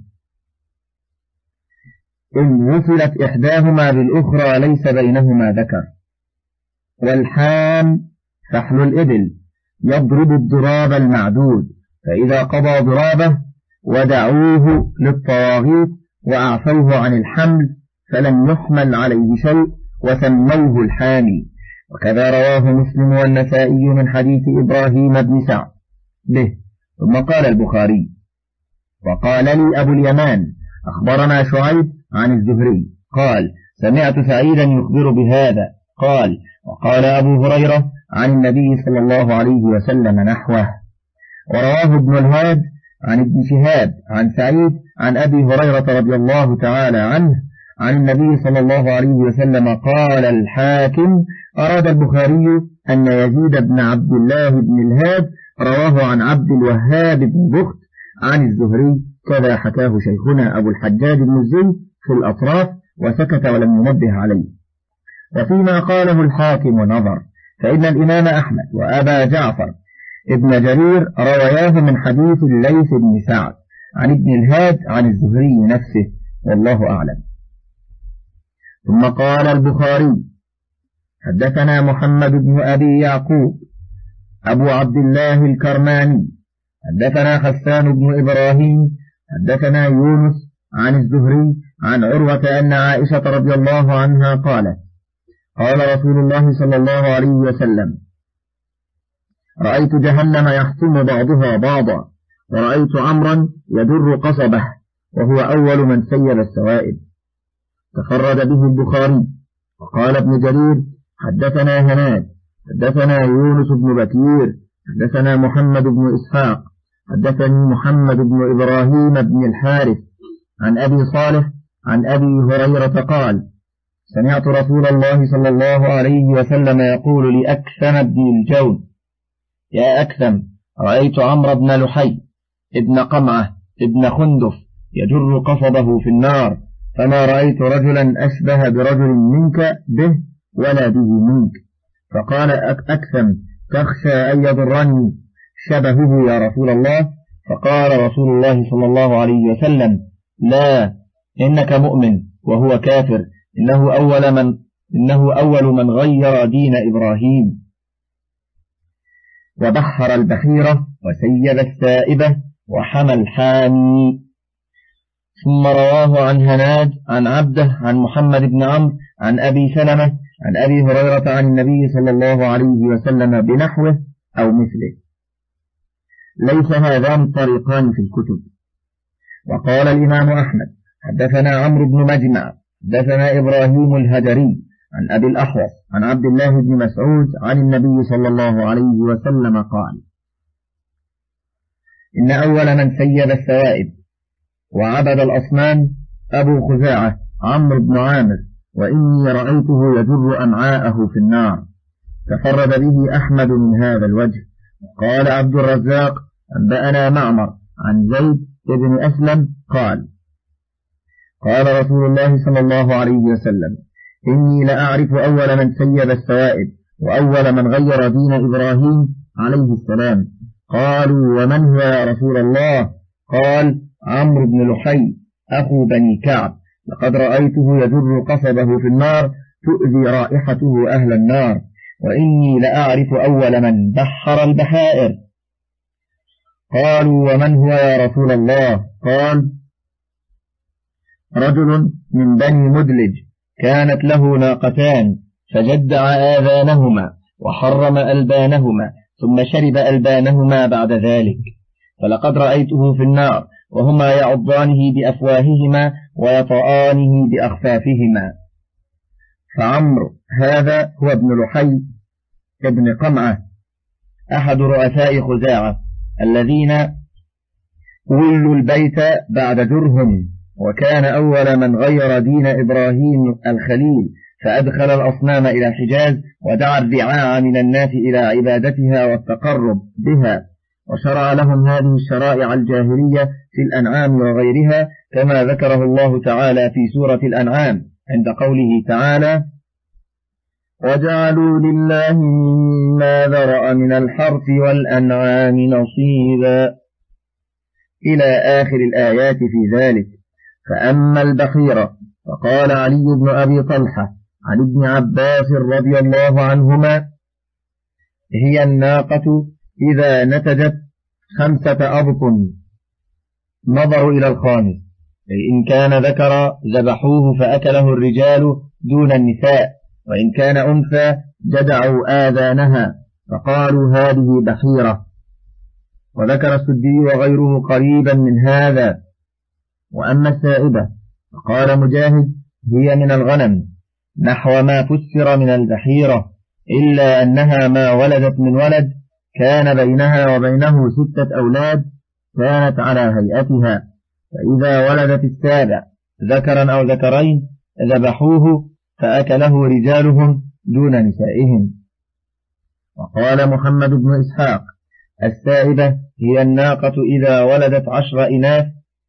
إن وصلت إحداهما بالأخرى ليس بينهما ذكر. والحام فحل الإبل يضرب الضراب المعدود، فإذا قضى ضرابه ودعوه للطواغيت وأعفوه عن الحمل فلم يحمل عليه شيء وسموه الحامي. وكذا رواه مسلم والنسائي من حديث إبراهيم بن سعد به. ثم قال البخاري: وقال لي أبو اليمان أخبرنا شعيب عن الزهري قال: سمعت سعيدا يخبر بهذا قال: وقال أبو هريرة عن النبي صلى الله عليه وسلم نحوه. ورواه ابن الهاد عن ابن شهاب عن سعيد عن أبي هريرة رضي الله تعالى عنه عن النبي صلى الله عليه وسلم قال الحاكم: أراد البخاري أن يزيد بن عبد الله بن الهاد رواه عن عبد الوهاب بن بخت عن الزهري كذا حكاه شيخنا أبو الحجاج بن الزي في الأطراف وسكت ولم ينبه عليه. وفيما قاله الحاكم نظر، فإن الإمام أحمد وأبا جعفر ابن جرير رواياه من حديث الليث بن سعد عن ابن الهاد عن الزهري نفسه، والله أعلم. ثم قال البخاري: حدثنا محمد بن أبي يعقوب أبو عبد الله الكرماني حدثنا حسان بن إبراهيم حدثنا يونس عن الزهري عن عروة أن عائشة رضي الله عنها قالت: قال رسول الله صلى الله عليه وسلم: رأيت جهنم يحطم بعضها بعضا، ورأيت عمرا يدر قصبه، وهو أول من سيل السوائب. تفرد به البخاري. وقال ابن جرير: حدثنا هناد حدثنا يونس بن بكير حدثنا محمد بن إسحاق حدثني محمد بن إبراهيم بن الحارث عن أبي صالح عن أبي هريرة قال: سمعت رسول الله صلى الله عليه وسلم يقول لأكثم بن الجون: يا أكثم، رأيت عمرو بن لحي ابن قمعة ابن خندف يجر قصبه في النار، فما رأيت رجلا أشبه برجل منك به ولا به منك. فقال أكثم: تخشى أن يضرني شبهه يا رسول الله؟ فقال رسول الله صلى الله عليه وسلم: لا، إنك مؤمن وهو كافر، إنه أول من, إنه أول من غير دين إبراهيم. وبحر البحيرة وسيب السائبة وحمى الحامي. ثم رواه عن هناد عن عبده عن محمد بن عمرو عن أبي سلمة عن أبي هريرة عن النبي صلى الله عليه وسلم بنحوه أو مثله. ليس هذان طريقان في الكتب. وقال الإمام أحمد: حدثنا عمرو بن مجمع حدثنا إبراهيم الهجري عن أبي الأحوص عن عبد الله بن مسعود عن النبي صلى الله عليه وسلم قال: إن أول من سيب السوائب وعبد الأصنام أبو خزاعة عمرو بن عامر، وإني رأيته يجر أمعاءه في النار. تفرد به أحمد من هذا الوجه. قال عبد الرزاق: أنبأنا معمر عن زيد بن أسلم قال: قال رسول الله صلى الله عليه وسلم: إني لأعرف أول من سيب السوائب وأول من غير دين إبراهيم عليه السلام. قالوا: ومن هو يا رسول الله؟ قال: عمرو بن لحي أخو بني كعب، لقد رأيته يجر قصبه في النار تؤذي رائحته أهل النار، وإني لأعرف أول من بحر البحائر. قالوا: ومن هو يا رسول الله؟ قال: رجل من بني مدلج كانت له ناقتان، فجدع آذانهما وحرم ألبانهما، ثم شرب ألبانهما بعد ذلك، فلقد رأيته في النار وهما يعضانه بأفواههما ويطآنه بأخفافهما. فعمرو هذا هو ابن لحي ابن قمعة أحد رؤساء خزاعة الذين ولوا البيت بعد جرهم، وكان أول من غير دين إبراهيم الخليل، فأدخل الأصنام إلى الحجاز ودعا الرعاع من الناس إلى عبادتها والتقرب بها، وشرع لهم هذه الشرائع الجاهلية في الأنعام وغيرها، كما ذكره الله تعالى في سورة الأنعام عند قوله تعالى: وجعلوا لله مما ذرأ من الحرث والأنعام نصيبا، إلى آخر الآيات في ذلك. فأما البحيرة فقال علي بن أبي طلحة عن ابن عباس رضي الله عنهما: هي الناقة إذا نتجت خمسة أبطن، نظروا إلى الخامس، أي إن كان ذكر ذبحوه فأكله الرجال دون النساء، وإن كان أنثى جدعوا آذانها، فقالوا هذه بحيرة. وذكر السدي وغيره قريبا من هذا. وأما السائبة فقال مجاهد: هي من الغنم، نحو ما فسر من البحيرة، إلا أنها ما ولدت من ولد، كان بينها وبينه ستة أولاد، كانت على هيئتها، فإذا ولدت السابع ذكرا أو ذكرين ذبحوه فأكله رجالهم دون نسائهم. وقال محمد بن إسحاق: السائبة هي الناقة إذا ولدت عشر إناث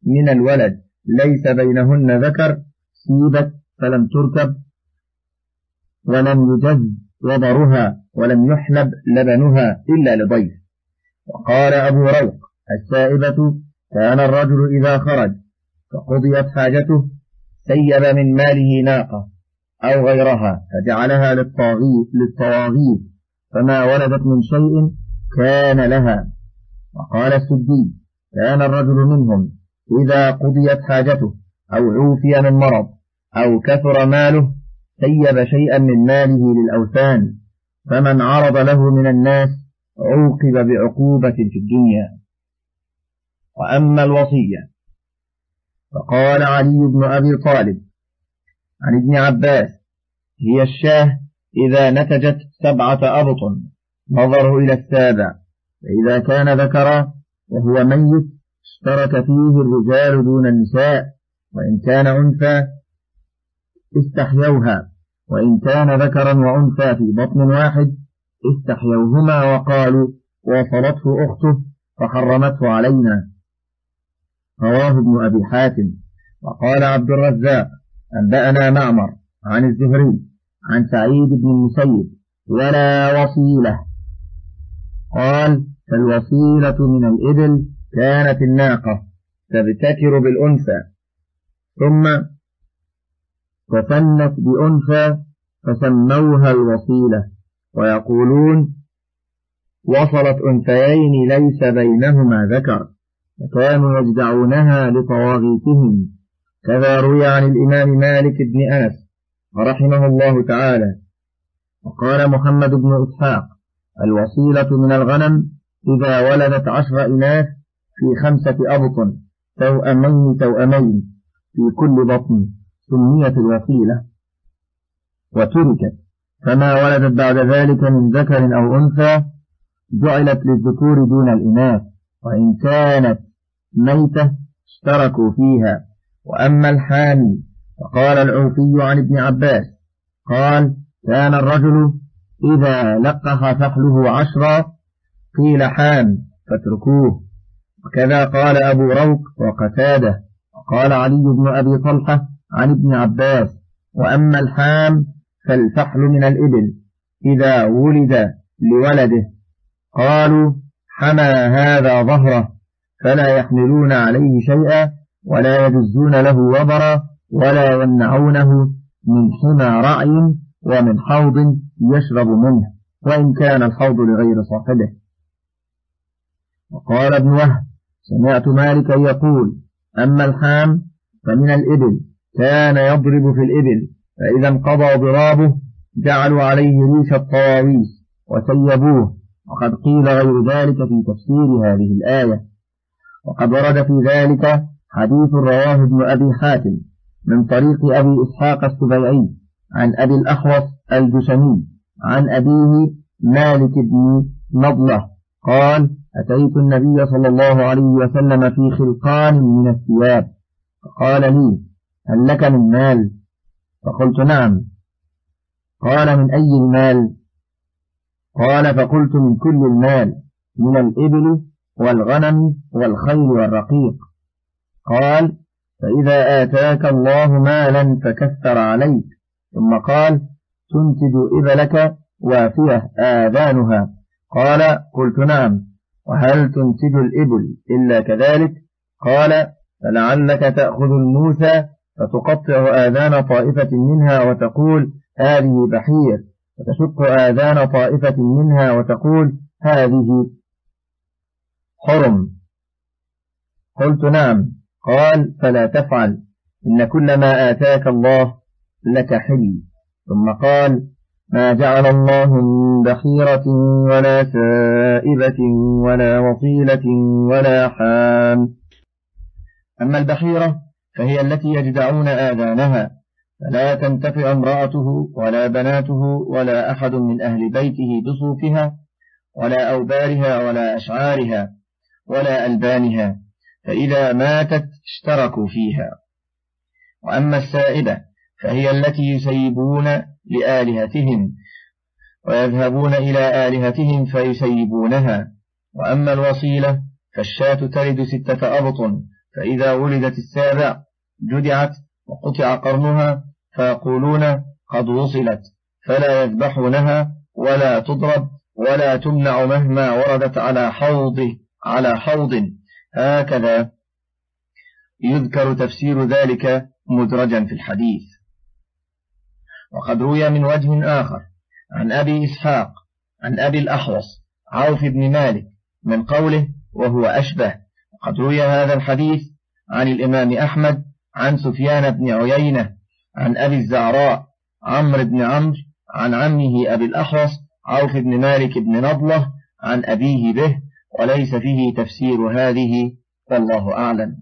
من الولد ليس بينهن ذكر سيبت فلم تركب ولم يجز وضرها ولم يحلب لبنها إلا لضيف. وقال أبو روق السائبة كان الرجل إذا خرج فقضيت حاجته سيب من ماله ناقة أو غيرها فجعلها للطواغيت فما ولدت من شيء كان لها. وقال السدي كان الرجل منهم إذا قضيت حاجته أو عوفي من مرض أو كثر ماله سيب شيئا من ماله للأوثان فمن عرض له من الناس عوقب بعقوبة في الدنيا. وأما الوصية فقال علي بن أبي طالب عن ابن عباس هي الشاه إذا نتجت سبعة أبط نظروا إلى السابع فإذا كان ذكرا وهو ميت اشترك فيه الرجال دون النساء وإن كان أنثى استحيوها وإن كان ذكرا وأنثى في بطن واحد استحيوهما وقالوا وصلته أخته فحرمته علينا. رواه ابن أبي حاتم. وقال عبد الرزاق أنبأنا معمر عن الزهري عن سعيد بن المسيب ولا وصيلة قال فالوصيلة من الإبل كانت الناقة تبتكر بالأنثى ثم تثنت بأنثى فسموها الوصيلة ويقولون وصلت أنثيين ليس بينهما ذكر فكانوا يجدعونها لطواغيتهم. كذا روي عن الإمام مالك بن أنس رحمه الله تعالى. وقال محمد بن إسحاق الوصيلة من الغنم إذا ولدت عشر إناث في خمسة أبط توأمين توأمين في كل بطن سميت الوصيلة وتركت فما ولدت بعد ذلك من ذكر أو أنثى جعلت للذكور دون الإناث وإن كانت ميتة اشتركوا فيها. وأما الحامي فقال العوفي عن ابن عباس قال كان الرجل إذا لقح فحله عشرا قيل حام فاتركوه. وكذا قال أبو روق وقتاده. وقال علي بن أبي طلحة عن ابن عباس وأما الحام فالفحل من الإبل إذا ولد لولده قالوا حمى هذا ظهره فلا يحملون عليه شيئا ولا يجزون له وبرا ولا يمنعونه من حمى رعي ومن حوض يشرب منه وإن كان الحوض لغير صاحبه. وقال ابن وهب سمعت مالكا يقول أما الحام فمن الإبل كان يضرب في الإبل فإذا انقضى ضرابه جعلوا عليه ريش الطواويس وسيبوه. وقد قيل غير ذلك في تفسير هذه الآية. وقد ورد في ذلك حديث رواه ابن أبي حاتم من طريق أبي إسحاق السبيعي عن أبي الأحوص الجشمي عن أبيه مالك بن نضلة قال أتيت النبي صلى الله عليه وسلم في خلقان من الثياب فقال لي هل لك من مال؟ فقلت نعم. قال من أي المال؟ قال فقلت من كل المال من الإبل والغنم والخيل والرقيق. قال فإذا آتاك الله مالا فكثر عليك. ثم قال تنتج إبلك وافية آذانها. قال قلت نعم. وهل تنتج الإبل إلا كذلك؟ قال فلعلك تأخذ الموسى فتقطع آذان طائفة منها وتقول هذه بحير فتشق آذان طائفة منها وتقول هذه حرم. قلت نعم. قال فلا تفعل إن كل ما آتاك الله لك حل. ثم قال ما جعل الله من بحيرة ولا سائبة ولا وصيلة ولا حام. أما البحيرة فهي التي يجدعون آذانها فلا تنتفع امرأته ولا بناته ولا أحد من أهل بيته بصوفها ولا أوبارها ولا أشعارها ولا ألبانها فإذا ماتت اشتركوا فيها. وأما السائبة فهي التي يسيبون لآلهتهم ويذهبون إلى آلهتهم فيسيبونها. وأما الوصيلة فالشاة تلد ستة أبط فإذا ولدت السابع جدعت وقطع قرنها فيقولون قد وصلت، فلا يذبحونها ولا تضرب ولا تمنع مهما وردت على حوض على حوض. هكذا يذكر تفسير ذلك مدرجا في الحديث. وقد روي من وجه آخر عن أبي إسحاق عن أبي الأحوص عوف بن مالك من قوله وهو أشبه. وقد روي هذا الحديث عن الإمام أحمد عن سفيان بن عيينة عن أبي الزعراء عمرو بن عمرو عن عمه أبي الأحوص عوف بن مالك بن نضلة عن أبيه به، وليس فيه تفسير هذه والله أعلم.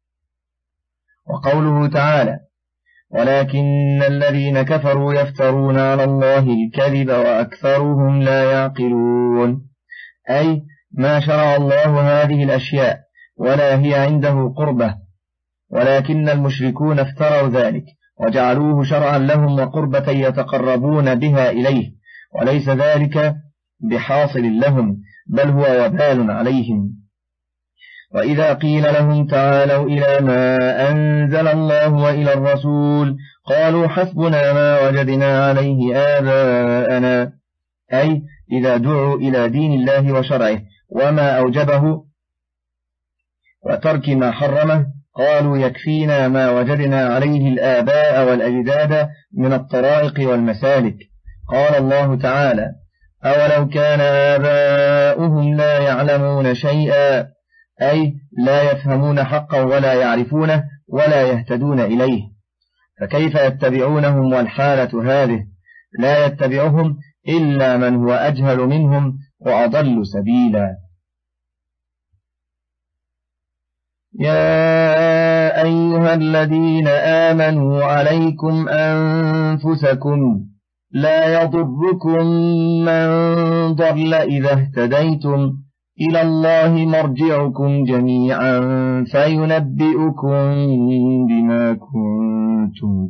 وقوله تعالى ولكن الذين كفروا يفترون على الله الكذب وأكثرهم لا يعقلون، أي ما شرع الله هذه الأشياء ولا هي عنده قربة، ولكن المشركون افتروا ذلك وجعلوه شرعا لهم وقربة يتقربون بها إليه، وليس ذلك بحاصل لهم بل هو وبال عليهم. وإذا قيل لهم تعالوا إلى ما أنزل الله وإلى الرسول قالوا حسبنا ما وجدنا عليه آباءنا، أي إذا دعوا إلى دين الله وشرعه وما أوجبه وترك ما حرمه قالوا يكفينا ما وجدنا عليه الآباء والأجداد من الطرائق والمسالك. قال الله تعالى أولو كان آباؤهم لا يعلمون شيئا، أي لا يفهمون حقا ولا يعرفونه ولا يهتدون إليه، فكيف يتبعونهم والحالة هذه؟ لا يتبعهم إلا من هو أجهل منهم وأضل سبيلا. يا أيها الذين آمنوا عليكم أنفسكم لا يضركم من ضل إذا اهتديتم إلى الله مرجعكم جميعا فينبئكم بما كنتم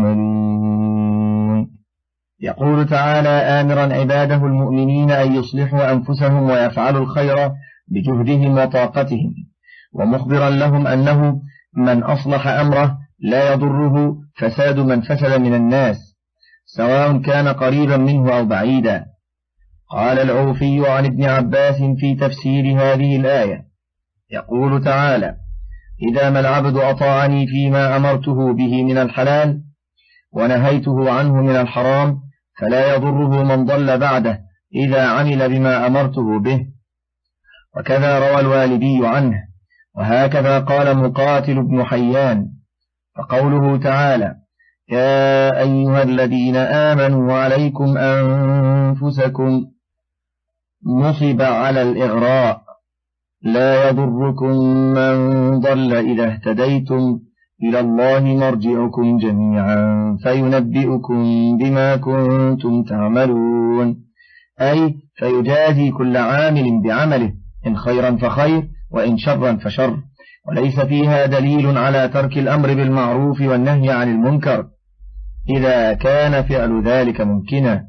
تعملون. يقول تعالى آمرا عباده المؤمنين أن يصلحوا أنفسهم ويفعلوا الخير بجهدهم وطاقتهم، ومخبرا لهم أنه من أصلح أمره لا يضره فساد من فسد من الناس سواء كان قريبا منه أو بعيدا. قال العوفي عن ابن عباس في تفسير هذه الآية يقول تعالى إذا ما العبد أطاعني فيما أمرته به من الحلال ونهيته عنه من الحرام فلا يضره من ضل بعده إذا عمل بما أمرته به. وكذا روى الوالدي عنه، وهكذا قال مقاتل بن حيان. فقوله تعالى يا أيها الذين آمنوا عليكم أنفسكم نصب على الإغراء لا يضركم من ضل إذا اهتديتم إلى الله مرجعكم جميعا فينبئكم بما كنتم تعملون، أي فيجازي كل عامل بعمله إن خيرا فخير وإن شرا فشر، وليس فيها دليل على ترك الأمر بالمعروف والنهي عن المنكر إذا كان فعل ذلك ممكنا.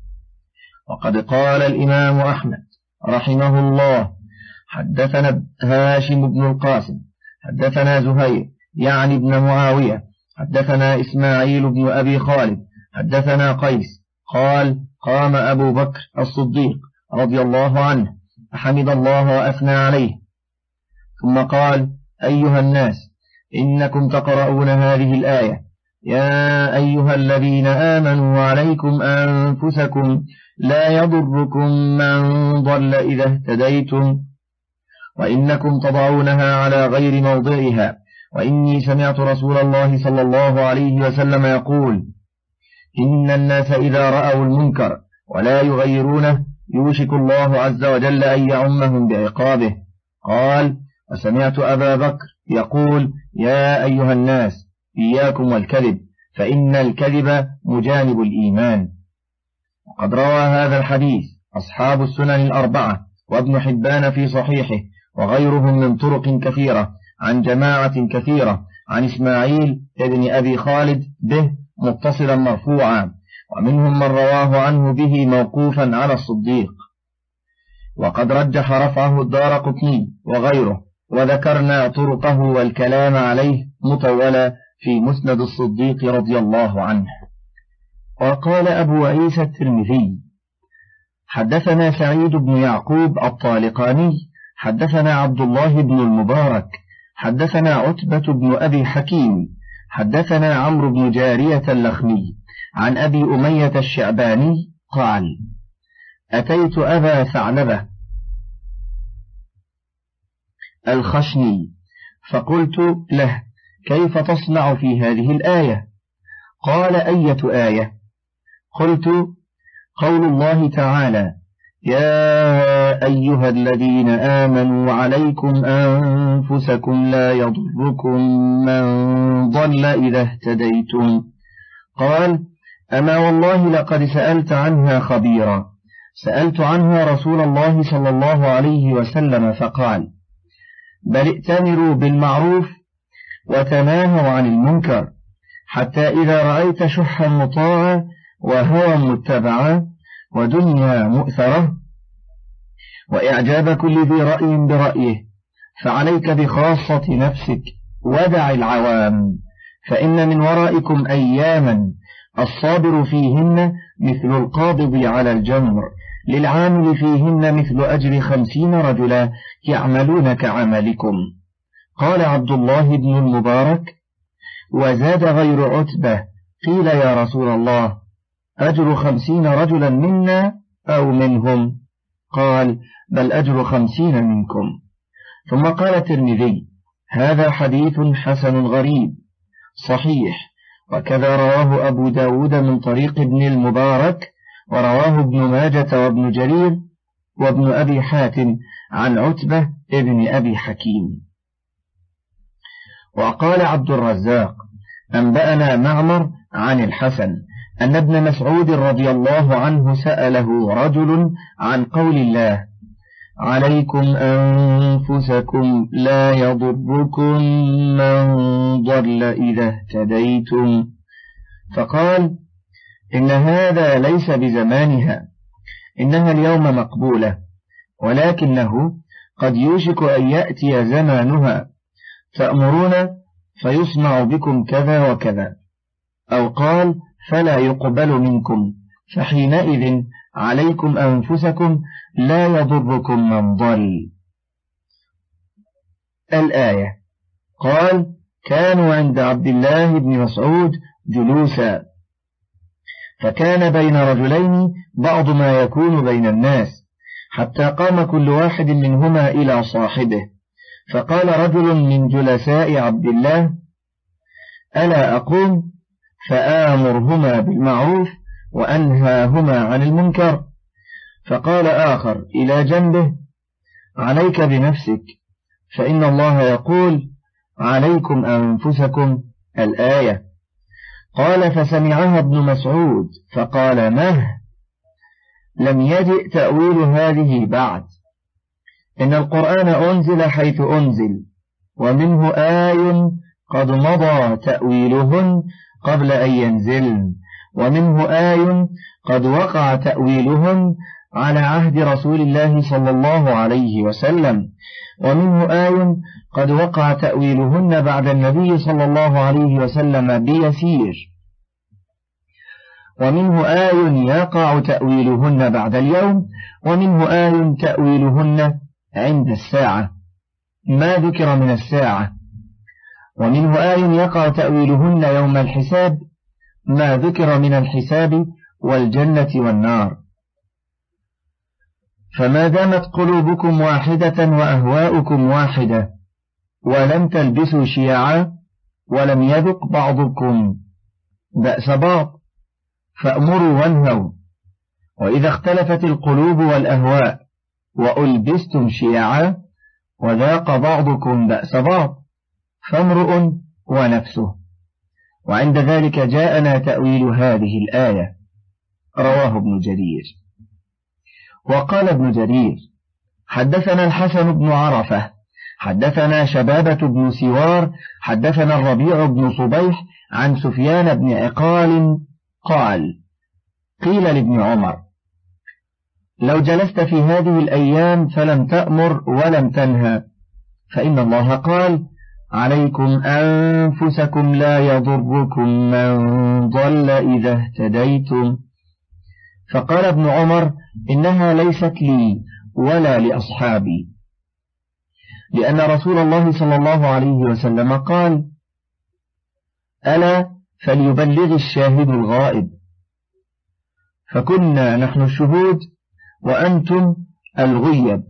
وقد قال الإمام أحمد رحمه الله حدثنا هاشم بن القاسم حدثنا زهير يعني ابن معاوية حدثنا إسماعيل بن أبي خالد حدثنا قيس قال قام أبو بكر الصديق رضي الله عنه فحمد الله وأثنى عليه ثم قال أيها الناس إنكم تقرؤون هذه الآية يا أيها الذين آمنوا عليكم أنفسكم لا يضركم من ضل إذا اهتديتم، وإنكم تضعونها على غير موضعها، وإني سمعت رسول الله صلى الله عليه وسلم يقول إن الناس إذا رأوا المنكر ولا يغيرونه يوشك الله عز وجل أن يعمهم بعقابه. قال وسمعت أبا بكر يقول يا أيها الناس إياكم والكذب فإن الكذب مجانب الإيمان. وقد روى هذا الحديث أصحاب السنن الأربعة وابن حبان في صحيحه وغيرهم من طرق كثيرة عن جماعة كثيرة عن إسماعيل ابن أبي خالد به متصلا مرفوعا، ومنهم من رواه عنه به موقوفا على الصديق. وقد رجح رفعه الدارقطني وغيره وذكرنا طرقه والكلام عليه مطولة في مسند الصديق رضي الله عنه. وقال أبو عيسى الترمذي: حدثنا سعيد بن يعقوب الطالقاني حدثنا عبد الله بن المبارك حدثنا عتبة بن أبي حكيم حدثنا عمرو بن جارية اللخمي عن أبي أمية الشعباني قال: أتيت أبا ثعلبة الخشني فقلت له: كيف تصنع في هذه الآية؟ قال: أية آية؟ قلت: قول الله تعالى: يا أيها الذين آمنوا عليكم أنفسكم لا يضركم من ضل إذا اهتديتم. قال: أما والله لقد سألت عنها خبيرا، سألت عنها رسول الله صلى الله عليه وسلم فقال: بل ائتمروا بالمعروف وتناهوا عن المنكر، حتى إذا رأيت شحا مطاعا وهوى متبعا ودنيا مؤثرة وإعجاب كل ذي رأي برأيه فعليك بخاصة نفسك ودع العوام، فإن من ورائكم أياما الصابر فيهن مثل القابض على الجمر، للعامل فيهن مثل أجر خمسين رجلا يعملون كعملكم. قال عبد الله بن المبارك: وزاد غير عتبة: قيل يا رسول الله: أجر خمسين رجلا منا أو منهم؟ قال: بل أجر خمسين منكم. ثم قال الترمذي: هذا حديث حسن غريب صحيح، وكذا رواه أبو داود من طريق ابن المبارك، ورواه ابن ماجة وابن جرير وابن أبي حاتم عن عتبة ابن أبي حكيم. وقال عبد الرزاق: أنبأنا معمر عن الحسن أن ابن مسعود رضي الله عنه سأله رجل عن قول الله: عليكم أنفسكم لا يضركم من ضل إذا اهتديتم، فقال: إن هذا ليس بزمانها، إنها اليوم مقبولة، ولكنه قد يوشك أن يأتي زمانها تأمرون فيصنع بكم كذا وكذا، أو قال: فلا يقبل منكم، فحينئذ عليكم أنفسكم لا يضركم من ضل. الآية. قال: كانوا عند عبد الله بن مسعود جلوسا، فكان بين رجلين بعض ما يكون بين الناس، حتى قام كل واحد منهما إلى صاحبه، فقال رجل من جلساء عبد الله: ألا أقوم فآمرهما بالمعروف وأنهاهما عن المنكر؟ فقال آخر إلى جنبه: عليك بنفسك، فإن الله يقول: عليكم أنفسكم، الآية. قال: فسمعها ابن مسعود فقال: مه، لم يجئ تأويل هذه بعد، إن القرآن أنزل حيث أنزل، ومنه آي قد مضى تأويلهن قبل أن ينزلن، ومنه آي قد وقع تأويلهن على عهد رسول الله صلى الله عليه وسلم، ومنه آي قد وقع تأويلهن بعد النبي صلى الله عليه وسلم بيسير، ومنه آي يقع تأويلهن بعد اليوم، ومنه آي تأويلهن عند الساعة ما ذكر من الساعة، ومنه آي يقع تأويلهن يوم الحساب ما ذكر من الحساب والجنة والنار. فما دامت قلوبكم واحدة وأهواؤكم واحدة ولم تلبسوا شيعا ولم يذق بعضكم بأس بعض فأمروا وانهوا، وإذا اختلفت القلوب والأهواء وألبستم شيعا وذاق بعضكم بأس بعض فامرؤ ونفسه. وعند ذلك جاءنا تأويل هذه الآية. رواه ابن جرير. وقال ابن جرير: حدثنا الحسن بن عرفة حدثنا شبابة بن سوار حدثنا الربيع بن صبيح عن سفيان بن عقال قال: قيل لابن عمر: لو جلست في هذه الأيام فلم تأمر ولم تنهى فإن الله قال: عليكم أنفسكم لا يضركم من ضل إذا اهتديتم. فقال ابن عمر: إنها ليست لي ولا لأصحابي، لأن رسول الله صلى الله عليه وسلم قال: ألا فليبلغ الشاهد الغائب. فكنا نحن الشهود وأنتم الغيب.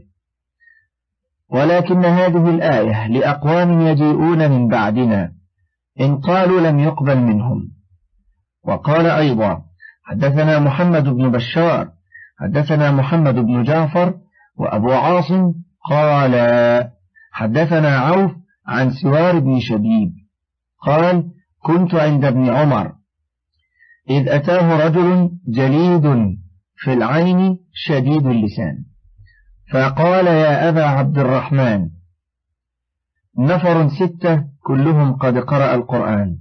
ولكن هذه الآية لأقوام يجيئون من بعدنا، إن قالوا لم يقبل منهم. وقال أيضا: حدثنا محمد بن بشار حدثنا محمد بن جعفر وأبو عاصم قال: حدثنا عوف عن سوار بن شبيب قال: كنت عند ابن عمر إذ أتاه رجل جليد في العين شديد اللسان، فقال: يا أبا عبد الرحمن، نفر ستة كلهم قد قرأ القرآن،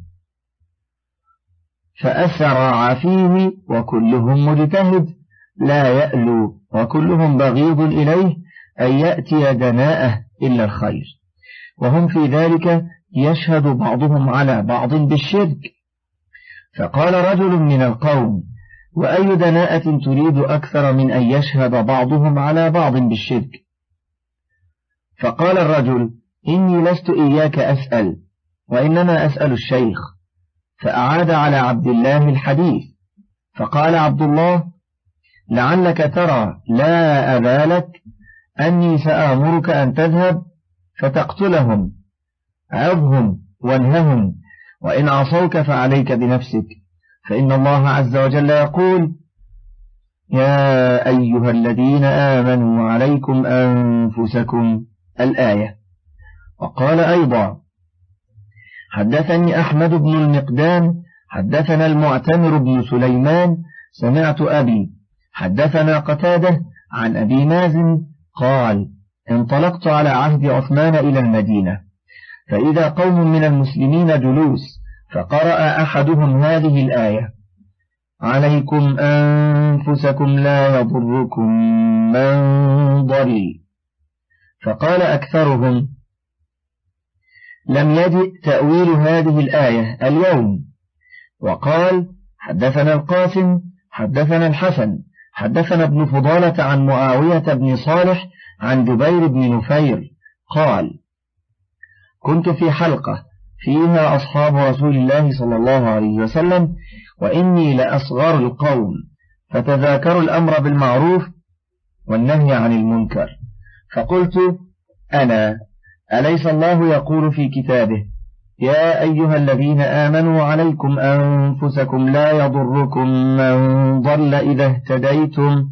فأسرع فيه وكلهم مجتهد لا يألو، وكلهم بغيض إليه أن يأتي دناءه إلا الخير، وهم في ذلك يشهد بعضهم على بعض بالشرك. فقال رجل من القوم: وأي دناءة تريد أكثر من أن يشهد بعضهم على بعض بالشرك؟ فقال الرجل: إني لست إياك أسأل، وإنما أسأل الشيخ. فأعاد على عبد الله الحديث، فقال عبد الله: لعلك ترى لا أبالك أني سآمرك أن تذهب فتقتلهم، عظهم وانههم، وإن عصوك فعليك بنفسك، فإن الله عز وجل يقول: يا أيها الذين آمنوا عليكم أنفسكم، الآية. وقال أيضا: حدثني أحمد بن المقدام حدثنا المعتمر بن سليمان سمعت أبي حدثنا قتادة عن أبي مازن قال: انطلقت على عهد عثمان إلى المدينة، فإذا قوم من المسلمين جلوس، فقرأ أحدهم هذه الآية: عليكم أنفسكم لا يضركم من ضل. فقال أكثرهم: لم يجئ تأويل هذه الآية اليوم. وقال: حدثنا القاسم حدثنا الحسن حدثنا ابن فضالة عن معاوية بن صالح عن جبير بن نفير قال: كنت في حلقة فيها أصحاب رسول الله صلى الله عليه وسلم، وإني لأصغر القوم، فتذاكروا الأمر بالمعروف والنهي عن المنكر، فقلت: أنا أليس الله يقول في كتابه: يا أيها الذين آمنوا عليكم أنفسكم لا يضركم من ضل إذا اهتديتم؟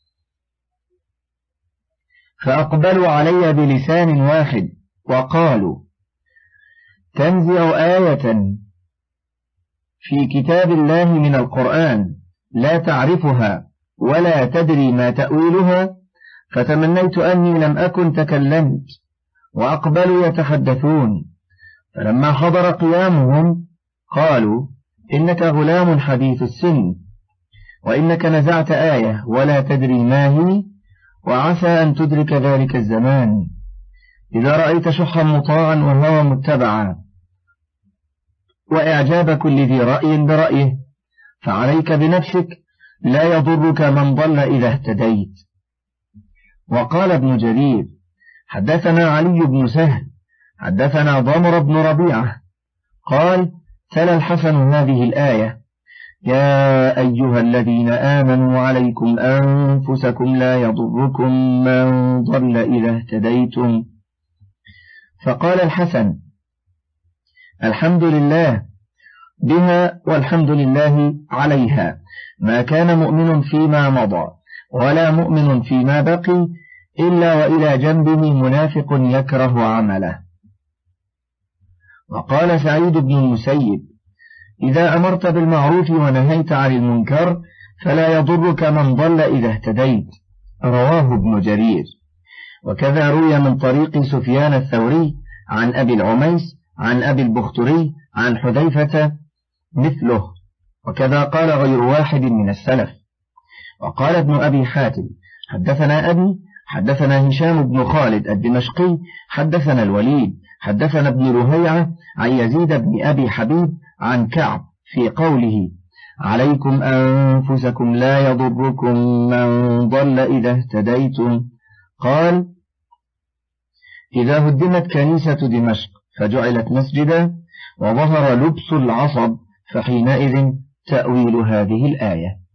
فأقبلوا علي بلسان واحد وقالوا: تنزع آية في كتاب الله من القرآن لا تعرفها ولا تدري ما تأويلها؟ فتمنيت أني لم أكن تكلمت. وأقبلوا يتحدثون، فلما حضر قيامهم قالوا: إنك غلام حديث السن، وإنك نزعت آية ولا تدري ما هي، وعسى أن تدرك ذلك الزمان إذا رأيت شحا مطاعا وهوى متبعا وإعجاب كل ذي رأي برأيه، فعليك بنفسك، لا يضرك من ضل إذا اهتديت. وقال ابن جرير: حدثنا علي بن سهل حدثنا ضمر بن ربيعة قال: تلا الحسن هذه الآية: يا أيها الذين آمنوا عليكم أنفسكم لا يضركم من ضل إذا اهتديتم. فقال الحسن: الحمد لله بها والحمد لله عليها، ما كان مؤمن فيما مضى ولا مؤمن فيما بقي إلا وإلى جنبه منافق يكره عمله. وقال سعيد بن المسيب: إذا أمرت بالمعروف ونهيت عن المنكر فلا يضرك من ضل إذا اهتديت. رواه ابن جرير. وكذا روي من طريق سفيان الثوري عن أبي العميس عن أبي البختري عن حذيفة مثله، وكذا قال غير واحد من السلف. وقال ابن أبي حاتم: حدثنا أبي حدثنا هشام بن خالد الدمشقي حدثنا الوليد حدثنا ابن لهيعة عن يزيد بن أبي حبيب عن كعب في قوله عليكم أنفسكم لا يضركم من ضل إذا اهتديتم، قال إذا هدمت كنيسة دمشق فجعلت مسجدا وظهر لبس العصب فحينئذ تأويل هذه الآية.